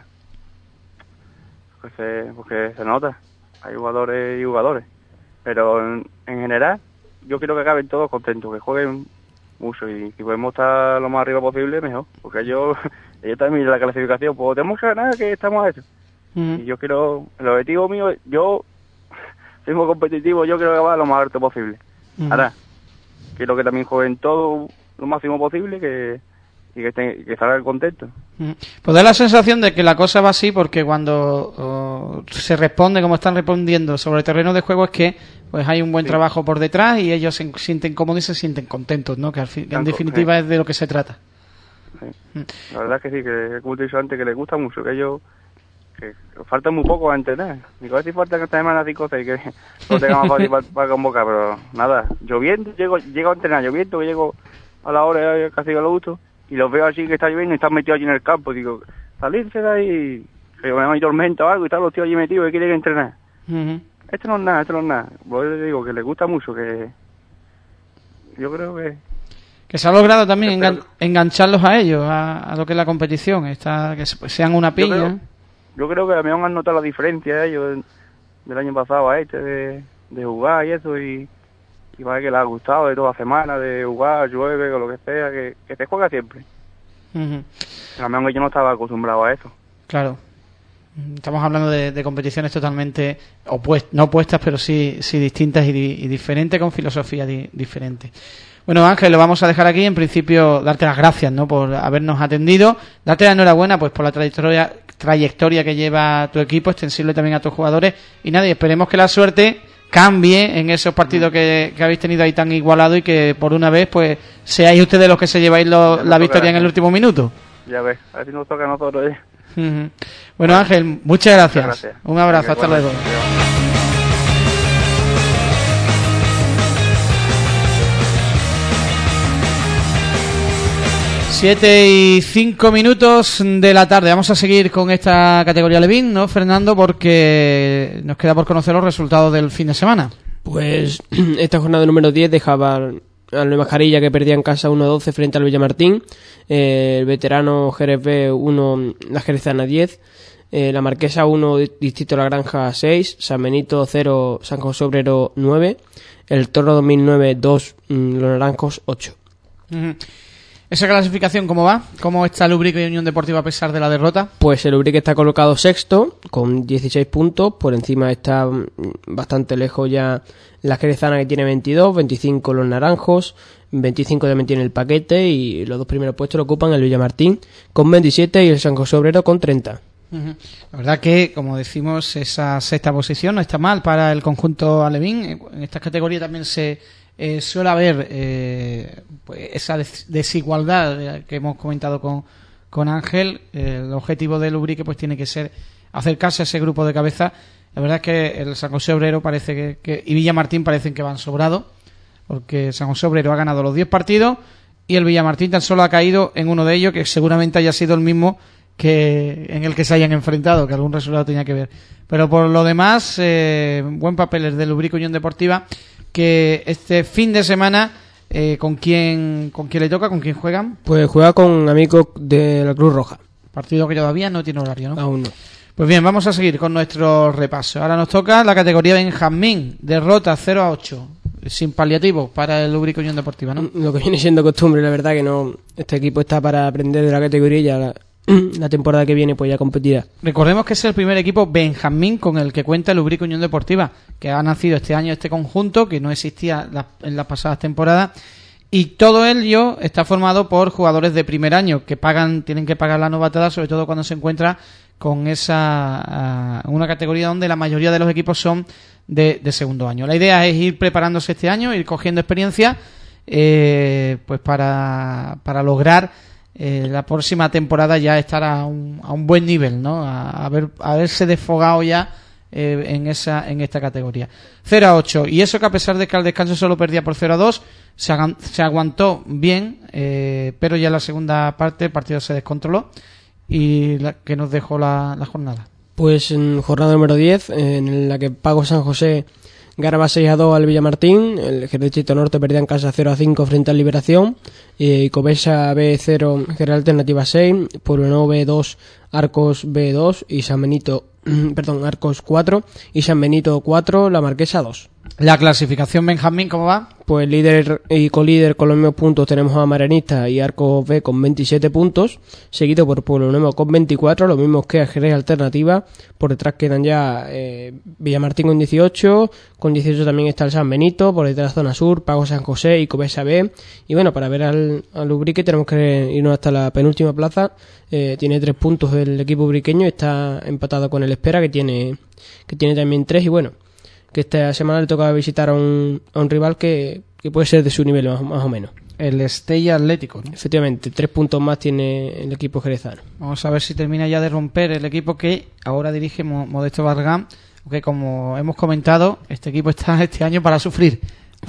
porque se nota, hay jugadores y jugadores, pero en general yo quiero que acaben todos contentos, que jueguen mucho, y si podemos estar lo más arriba posible, mejor, porque ellos también la clasificación, pues tenemos que ganar, que estamos a eso. Y yo quiero, el objetivo mío, yo soy muy competitivo, yo quiero acabar lo más alto posible. Ahora, quiero que también jueguen todos lo máximo posible, que salgan contentos. Pues da la sensación de que la cosa va así, porque cuando se responde como están respondiendo sobre el terreno de juego, es que pues hay un buen trabajo por detrás y ellos se sienten cómodos y se sienten contentos, ¿no? Que en definitiva es de lo que se trata. Sí. La verdad es que sí, que como te he dicho antes, que les gusta mucho, que ellos que falta muy poco a entrenar. Digo, a ver si faltan esta semana 5 o 6, que no tenga más fácil para convocar, pero nada, lloviendo, llego a entrenar, lloviendo, que llego a la hora casi a lo gusto, y los veo así que está lloviendo y están metidos allí en el campo. Digo, salirse de ahí, que hay tormenta o algo y están los tíos allí metidos y quieren entrenar. Esto no es nada. Pues yo les digo que les gusta mucho, que yo creo que se ha logrado también engancharlos a ellos, a lo que es la competición, que sean una piña. Yo creo que a mí han notado la diferencia ellos del año pasado a de jugar y eso, y parece que les ha gustado de toda la semana, de jugar, llueve o lo que sea, que se juega siempre. A mí yo no estaba acostumbrado a eso. Claro. Estamos hablando de competiciones totalmente no opuestas, pero sí distintas y diferentes, con filosofía diferentes. Bueno, Ángel, lo vamos a dejar aquí. En principio, darte las gracias, ¿no?, por habernos atendido. Darte la enhorabuena, pues, por la trayectoria que lleva tu equipo, extensible también a tus jugadores. Y nada, y esperemos que la suerte cambie en esos partidos que habéis tenido ahí tan igualados, y que por una vez, pues, seáis ustedes los que se lleváis la victoria en el último minuto. Ya ves, a ver si nos toca a nosotros. Bueno, Ángel, muchas gracias. Un abrazo, hasta luego. 7:05 de la tarde. Vamos a seguir con esta categoría Levín, ¿no, Fernando? Porque nos queda por conocer los resultados del fin de semana. Pues esta jornada número 10 dejaba al Nueva Mascarilla, que perdía en casa 1-12 frente al Villamartín. El veterano Jerez B 1, la Jerezana 10. La Marquesa 1, Distrito La Granja 6. San Benito 0, San José Obrero 9. El Toro 2009 2, Los Naranjos 8. ¿Esa clasificación cómo va? ¿Cómo está el Ubrique y Unión Deportiva a pesar de la derrota? Pues el Ubrique está colocado sexto con 16 puntos. Por encima está bastante lejos ya la Jerezana, que tiene 22, 25 los Naranjos, 25 también tiene el Paquete, y los dos primeros puestos lo ocupan el Villamartín con 27 y el San José Obrero con 30. La verdad que, como decimos, esa sexta posición no está mal para el conjunto alevín. En esta categoría también se suele haber pues esa desigualdad que hemos comentado con Ángel. El objetivo del Ubrique pues tiene que ser acercarse a ese grupo de cabeza. La verdad es que el San José Obrero parece que y Villamartín parecen que van sobrados, porque San José Obrero ha ganado los 10 partidos y el Villamartín tan solo ha caído en uno de ellos, que seguramente haya sido el mismo que en el que se hayan enfrentado, que algún resultado tenía que ver. Pero por lo demás, buen papel es del Ubrique Unión Deportiva, que este fin de semana, ¿con quién le toca? ¿Con quién juegan? Pues juega con amigos de la Cruz Roja. Partido que todavía no tiene horario, ¿no? Aún no. Pues bien, vamos a seguir con nuestro repaso. Ahora nos toca la categoría Benjamín, derrota 0-8, sin paliativos para el Ubrique Unión Deportiva, ¿no? Lo que viene siendo costumbre, la verdad que no. Este equipo está para aprender de la categoría y ya la temporada que viene pues ya competirá. Recordemos que es el primer equipo Benjamín con el que cuenta el Ubrique Unión Deportiva, que ha nacido este año este conjunto, que no existía en las pasadas temporadas, y todo ello está formado por jugadores de primer año que tienen que pagar la novatada, sobre todo cuando se encuentra con una categoría donde la mayoría de los equipos son de segundo año. La idea es ir preparándose este año, ir cogiendo experiencia, pues para lograr la próxima temporada ya estar a un buen nivel, ¿no? A haberse desfogado ya en esta categoría. 0-8, y eso que a pesar de que al descanso solo perdía por 0-2, se aguantó bien, pero ya en la segunda parte el partido se descontroló. ¿Y que nos dejó la jornada? Pues en jornada número 10, en la que Pago San José ganaba 6-2 al Villamartín, el Jerez Norte perdía en casa 0-5 frente al Liberación, y Cobesa B0, General Alternativa 6, Pueblo Nuevo B2, Arcos B2 y San Benito, Arcos 4 y San Benito 4, La Marquesa 2. La clasificación Benjamín, ¿cómo va? Pues líder y colíder con los mismos puntos tenemos a Maranista y Arcos B con 27 puntos, seguido por Pueblo Nuevo con 24, lo mismo que Jerez Alternativa. Por detrás quedan ya Villamartín con 18 también está el San Benito, por detrás Zona Sur, Pago San José y Cobesa B. Y bueno, para ver al Ubrique tenemos que irnos hasta la penúltima plaza. Tiene 3 puntos el equipo ubriqueño, está empatado con el Espera, que tiene también 3, y bueno, que esta semana le toca visitar a un rival que puede ser de su nivel más o menos. El Estella Atlético, ¿no? Efectivamente, 3 puntos más tiene el equipo jerezano. Vamos a ver si termina ya de romper el equipo que ahora dirige Modesto Barragán, porque como hemos comentado, este equipo está este año para sufrir.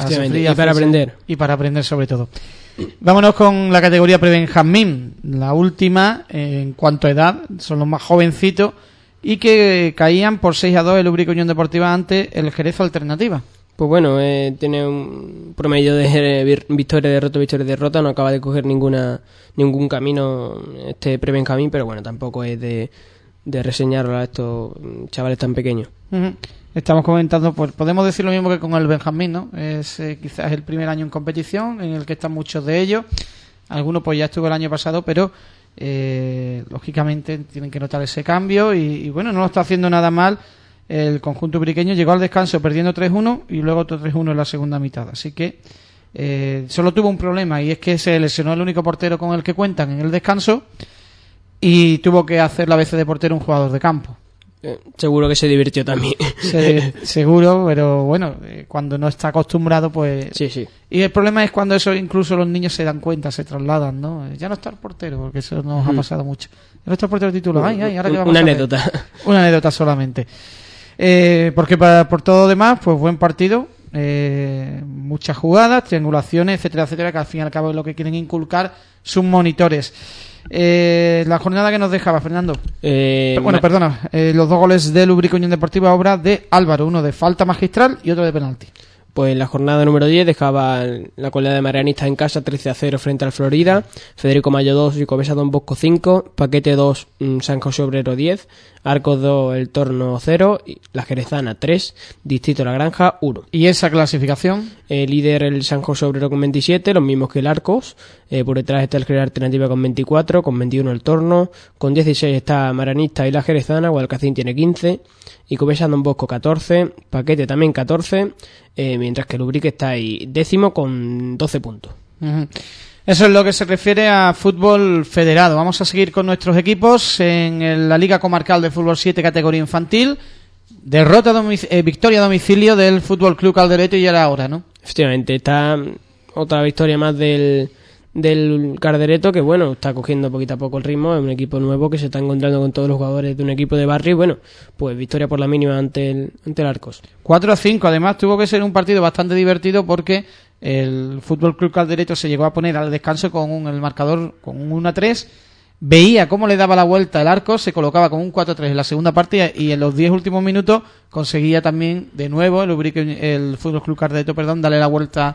Y para aprender. Y para aprender sobre todo. Vámonos con la categoría Prebenjamín, la última en cuanto a edad, son los más jovencitos, y que caían por 6-2 el Ubrique Unión Deportiva ante el Jerez Alternativa. Pues bueno, tiene un promedio de victoria-derrota, no acaba de coger ningún camino este Prebenjamín, pero bueno, tampoco es de reseñarlo a estos chavales tan pequeños. Uh-huh. Estamos comentando, pues podemos decir lo mismo que con el Benjamín, ¿no? Es quizás el primer año en competición en el que están muchos de ellos. Algunos pues ya estuvo el año pasado, pero lógicamente tienen que notar ese cambio y bueno, no lo está haciendo nada mal. El conjunto ubriqueño llegó al descanso perdiendo 3-1 y luego otro 3-1 en la segunda mitad. Así que solo tuvo un problema, y es que se lesionó el único portero con el que cuentan en el descanso y tuvo que hacer la vez de portero un jugador de campo. Seguro que se divirtió también. Seguro, pero bueno, cuando no está acostumbrado, pues... Sí. Y el problema es cuando eso incluso los niños se dan cuenta, se trasladan, ¿no? Ya no está el portero, porque eso nos ha pasado mucho. Ya no está el portero titular. Ahora que vamos una anécdota. Una anécdota solamente. Porque por todo demás, pues buen partido. Muchas jugadas, triangulaciones, etcétera, etcétera, que al fin y al cabo es lo que quieren inculcar sus monitores. La jornada que nos dejaba, Fernando. Los 2 goles del Ubrique Unión Deportiva, obra de Álvaro, uno de falta magistral y otro de penalti. Pues la jornada número 10 dejaba la coleada de Marianistas en casa 13-0 frente al Florida, Federico Mayo 2 y Covesa Don Bosco 5, Paquete 2, San José Obrero 10, Arcos 2, El Torno 0, y La Jerezana 3, Distrito La Granja 1. ¿Y esa clasificación? Líder el San José Obrero con 27, los mismos que el Arcos. Por detrás está el General Alternativa con 24, con 21 el Torno, con 16 está Marianista y La Jerezana, Guadalcacín tiene 15, y Covesa Don Bosco 14, Paquete también 14, mientras que el Ubrique está ahí décimo con 12 puntos. Uh-huh. Eso es lo que se refiere a fútbol federado. Vamos a seguir con nuestros equipos en la Liga Comarcal de Fútbol 7 categoría infantil. Victoria a domicilio del Fútbol Club Calderete y era ahora, ¿no? Efectivamente, está otra victoria más del Caldereto, que bueno, está cogiendo poquito a poco el ritmo. Es un equipo nuevo que se está encontrando con todos los jugadores de un equipo de barrio y bueno, pues victoria por la mínima ante el Arcos. 4-5, además tuvo que ser un partido bastante divertido porque el Fútbol Club Caldereto se llegó a poner al descanso con el marcador con un 1-3, veía cómo le daba la vuelta el Arcos, se colocaba con un 4-3 en la segunda parte y en los 10 últimos minutos conseguía también de nuevo el Fútbol Club Caldereto, darle la vuelta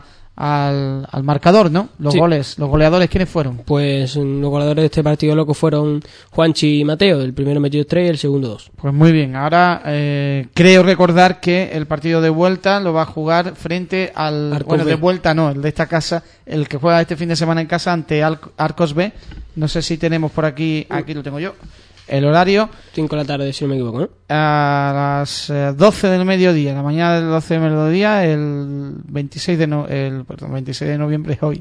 al marcador, ¿no? Los goleadores, ¿quiénes fueron? Pues los goleadores de este partido loco fueron Juanchi y Mateo, el primero metió 3 y el segundo 2. Pues muy bien, ahora creo recordar que el partido de vuelta lo va a jugar frente al... Arcos bueno, B. de vuelta no, el de esta casa, el que juega este fin de semana en casa ante Arcos B. No sé si tenemos por aquí lo tengo yo, el horario. 5 de la tarde, si no me equivoco, ¿no? A las 12 del mediodía, la mañana del 12 del mediodía, el 26 de noviembre hoy.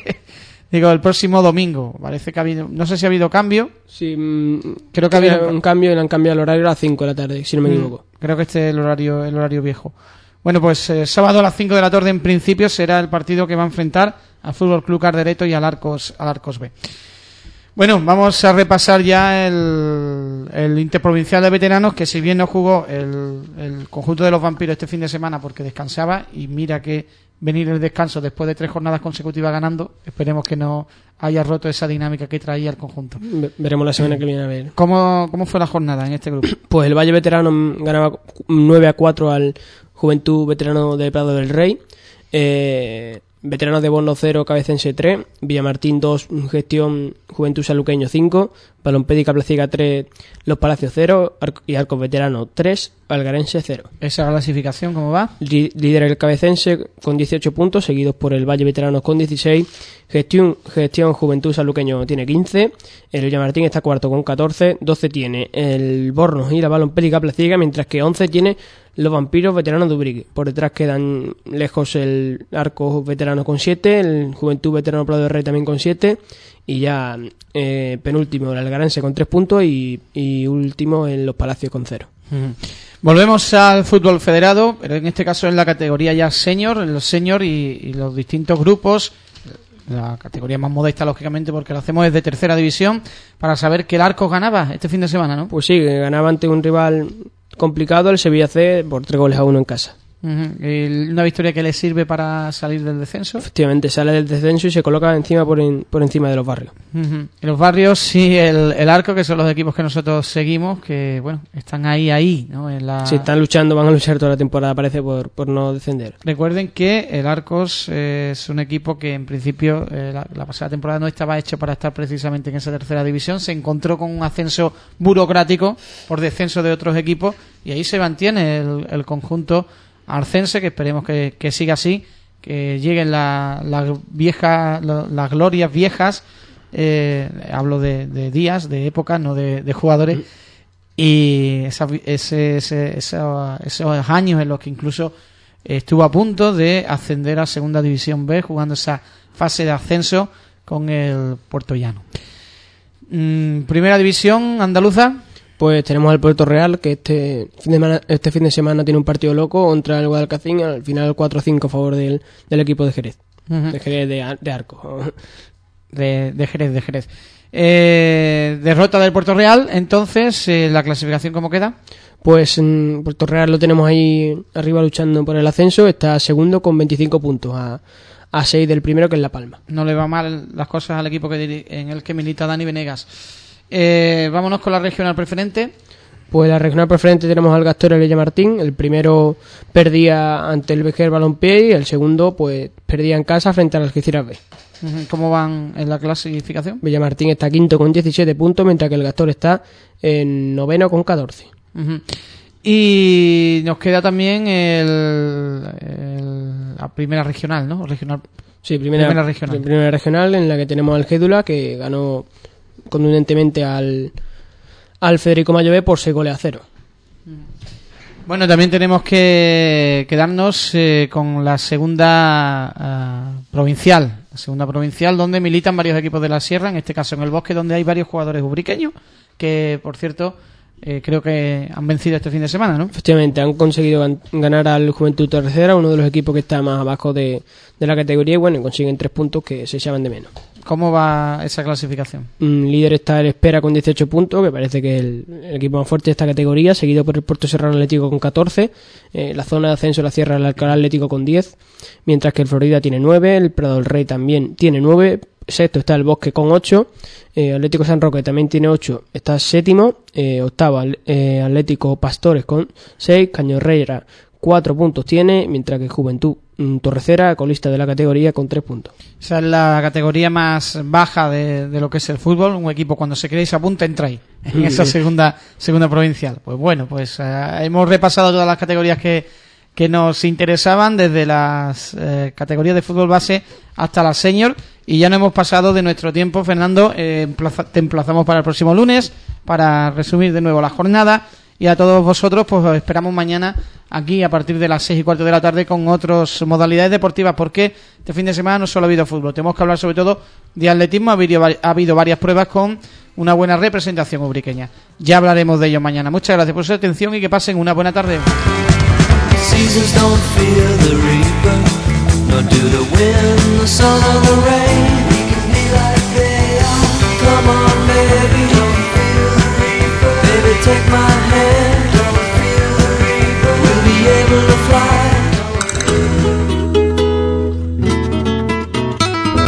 Digo, el próximo domingo. Parece que ha habido, no sé si ha habido cambio. Sí, creo que ha habido un cambio y le han cambiado el horario a las 5 de la tarde, si no me equivoco. Creo que este es el horario viejo. Bueno, pues sábado a las 5 de la tarde en principio será el partido que va a enfrentar al Fútbol Club Caldereto y al Arcos B. Bueno, vamos a repasar ya el interprovincial de veteranos, que si bien no jugó el conjunto de los vampiros este fin de semana porque descansaba, y mira que venir el descanso después de 3 jornadas consecutivas ganando, esperemos que no haya roto esa dinámica que traía el conjunto. Veremos la semana que viene a ver. ¿Cómo fue la jornada en este grupo? Pues el Valle Veterano ganaba 9-4 al Juventud Veterano de Prado del Rey. Veteranos de Borno 0, Cabecense 3, Villamartín 2, Gestión Juventud Saluqueño 5, Balompédica Placiega 3, Los Palacios 0 y Arcos Veterano 3, Algarense 0. ¿Esa clasificación cómo va? Líder el Cabecense con 18 puntos, seguidos por el Valle Veteranos con 16, Gestión Juventud Saluqueño tiene 15, el Villamartín está cuarto con 14, 12 tiene el Borno y la Balompédica Placiega, mientras que 11 tiene los Vampiros Veteranos de Ubrique. Por detrás quedan lejos el Arcos Veterano con 7, el Juventud Veterano Prado del Rey también con 7, y ya penúltimo el Algarense con 3 puntos y último en Los Palacios con 0. Volvemos al fútbol federado, pero en este caso en la categoría ya senior, los senior y los distintos grupos. La categoría más modesta, lógicamente, porque lo hacemos desde tercera división, para saber que el Arcos ganaba este fin de semana, ¿no? Pues sí, ganaba ante un rival complicado, el Sevilla C, por 3-1 en casa. Una victoria que le sirve para salir del descenso. Efectivamente, sale del descenso y se coloca encima por encima de los barrios. Los barrios, sí, el Arco, que son los equipos que nosotros seguimos, que bueno, están ahí, ¿no? Sí, están luchando, van a luchar toda la temporada, parece, por no descender. Recuerden que el Arcos es un equipo que en principio la pasada temporada no estaba hecho para estar precisamente en esa tercera división, se encontró con un ascenso burocrático por descenso de otros equipos y ahí se mantiene el conjunto arcense, que esperemos que siga así, que lleguen las glorias viejas, hablo de días, de épocas, no de jugadores, y esos años en los que incluso estuvo a punto de ascender a Segunda División B, jugando esa fase de ascenso con el Puerto Llano. Primera División andaluza. Pues tenemos al Puerto Real, que este fin de semana tiene un partido loco contra el Guadalcacín, al final 4-5 a favor del equipo de Jerez. De Jerez de Arco. De Jerez. Derrota del Puerto Real, entonces, ¿la clasificación cómo queda? Pues Puerto Real lo tenemos ahí arriba luchando por el ascenso, está segundo con 25 puntos a 6 del primero, que es La Palma. No le va mal las cosas al equipo en el que milita Dani Venegas. Vámonos con la regional preferente. Pues la regional preferente tenemos al Gastores Villamartín. El primero perdía ante el Vejer Balompié y el segundo pues perdía en casa frente al Algeciras B. ¿Cómo van en la clasificación? Villamartín está quinto con 17 puntos, mientras que el Gastor está en noveno con 14. Y nos queda también la primera regional, ¿no? Sí, primera regional en la que tenemos al Gédula, que ganó contundentemente al Federico Mayo por 6-0. Bueno, también tenemos que quedarnos con la segunda provincial. La segunda provincial, donde militan varios equipos de la Sierra, en este caso en el Bosque, donde hay varios jugadores ubriqueños, que, por cierto, creo que han vencido este fin de semana, ¿no? Efectivamente, han conseguido ganar al Juventud Tercera, uno de los equipos que está más abajo de la categoría, y bueno, consiguen 3 puntos que se echaban de menos. ¿Cómo va esa clasificación? Líder está el Espera con 18 puntos, que parece que es el equipo más fuerte de esta categoría, seguido por el Puerto Serrano Atlético con 14, la zona de ascenso de la Sierra, el Alcalá Atlético con 10, mientras que el Florida tiene 9, el Prado del Rey también tiene 9, sexto está el Bosque con 8, Atlético San Roque también tiene 8, está séptimo, octavo Atlético Pastores con 6, Cañorreira 4 puntos tiene, mientras que Juventud Torrecera, colista de la categoría, con 3 puntos. Esa es la categoría más baja de lo que es el fútbol. Un equipo, cuando se cree y se apunta, entra ahí, en esa segunda provincial. Pues bueno, pues hemos repasado todas las categorías que nos interesaban, desde las categorías de fútbol base hasta las senior, y ya no hemos pasado de nuestro tiempo. Fernando, te emplazamos para el próximo lunes para resumir de nuevo la jornada, y a todos vosotros pues os esperamos mañana aquí a partir de las 6:15 de la tarde con otras modalidades deportivas, porque este fin de semana no solo ha habido fútbol, tenemos que hablar sobre todo de atletismo. Ha habido varias pruebas con una buena representación ubriqueña. Ya hablaremos de ello mañana. Muchas gracias por su atención y que pasen una buena tarde. Seasons don't fear the reaper, nor do the wind, the sun or the rain.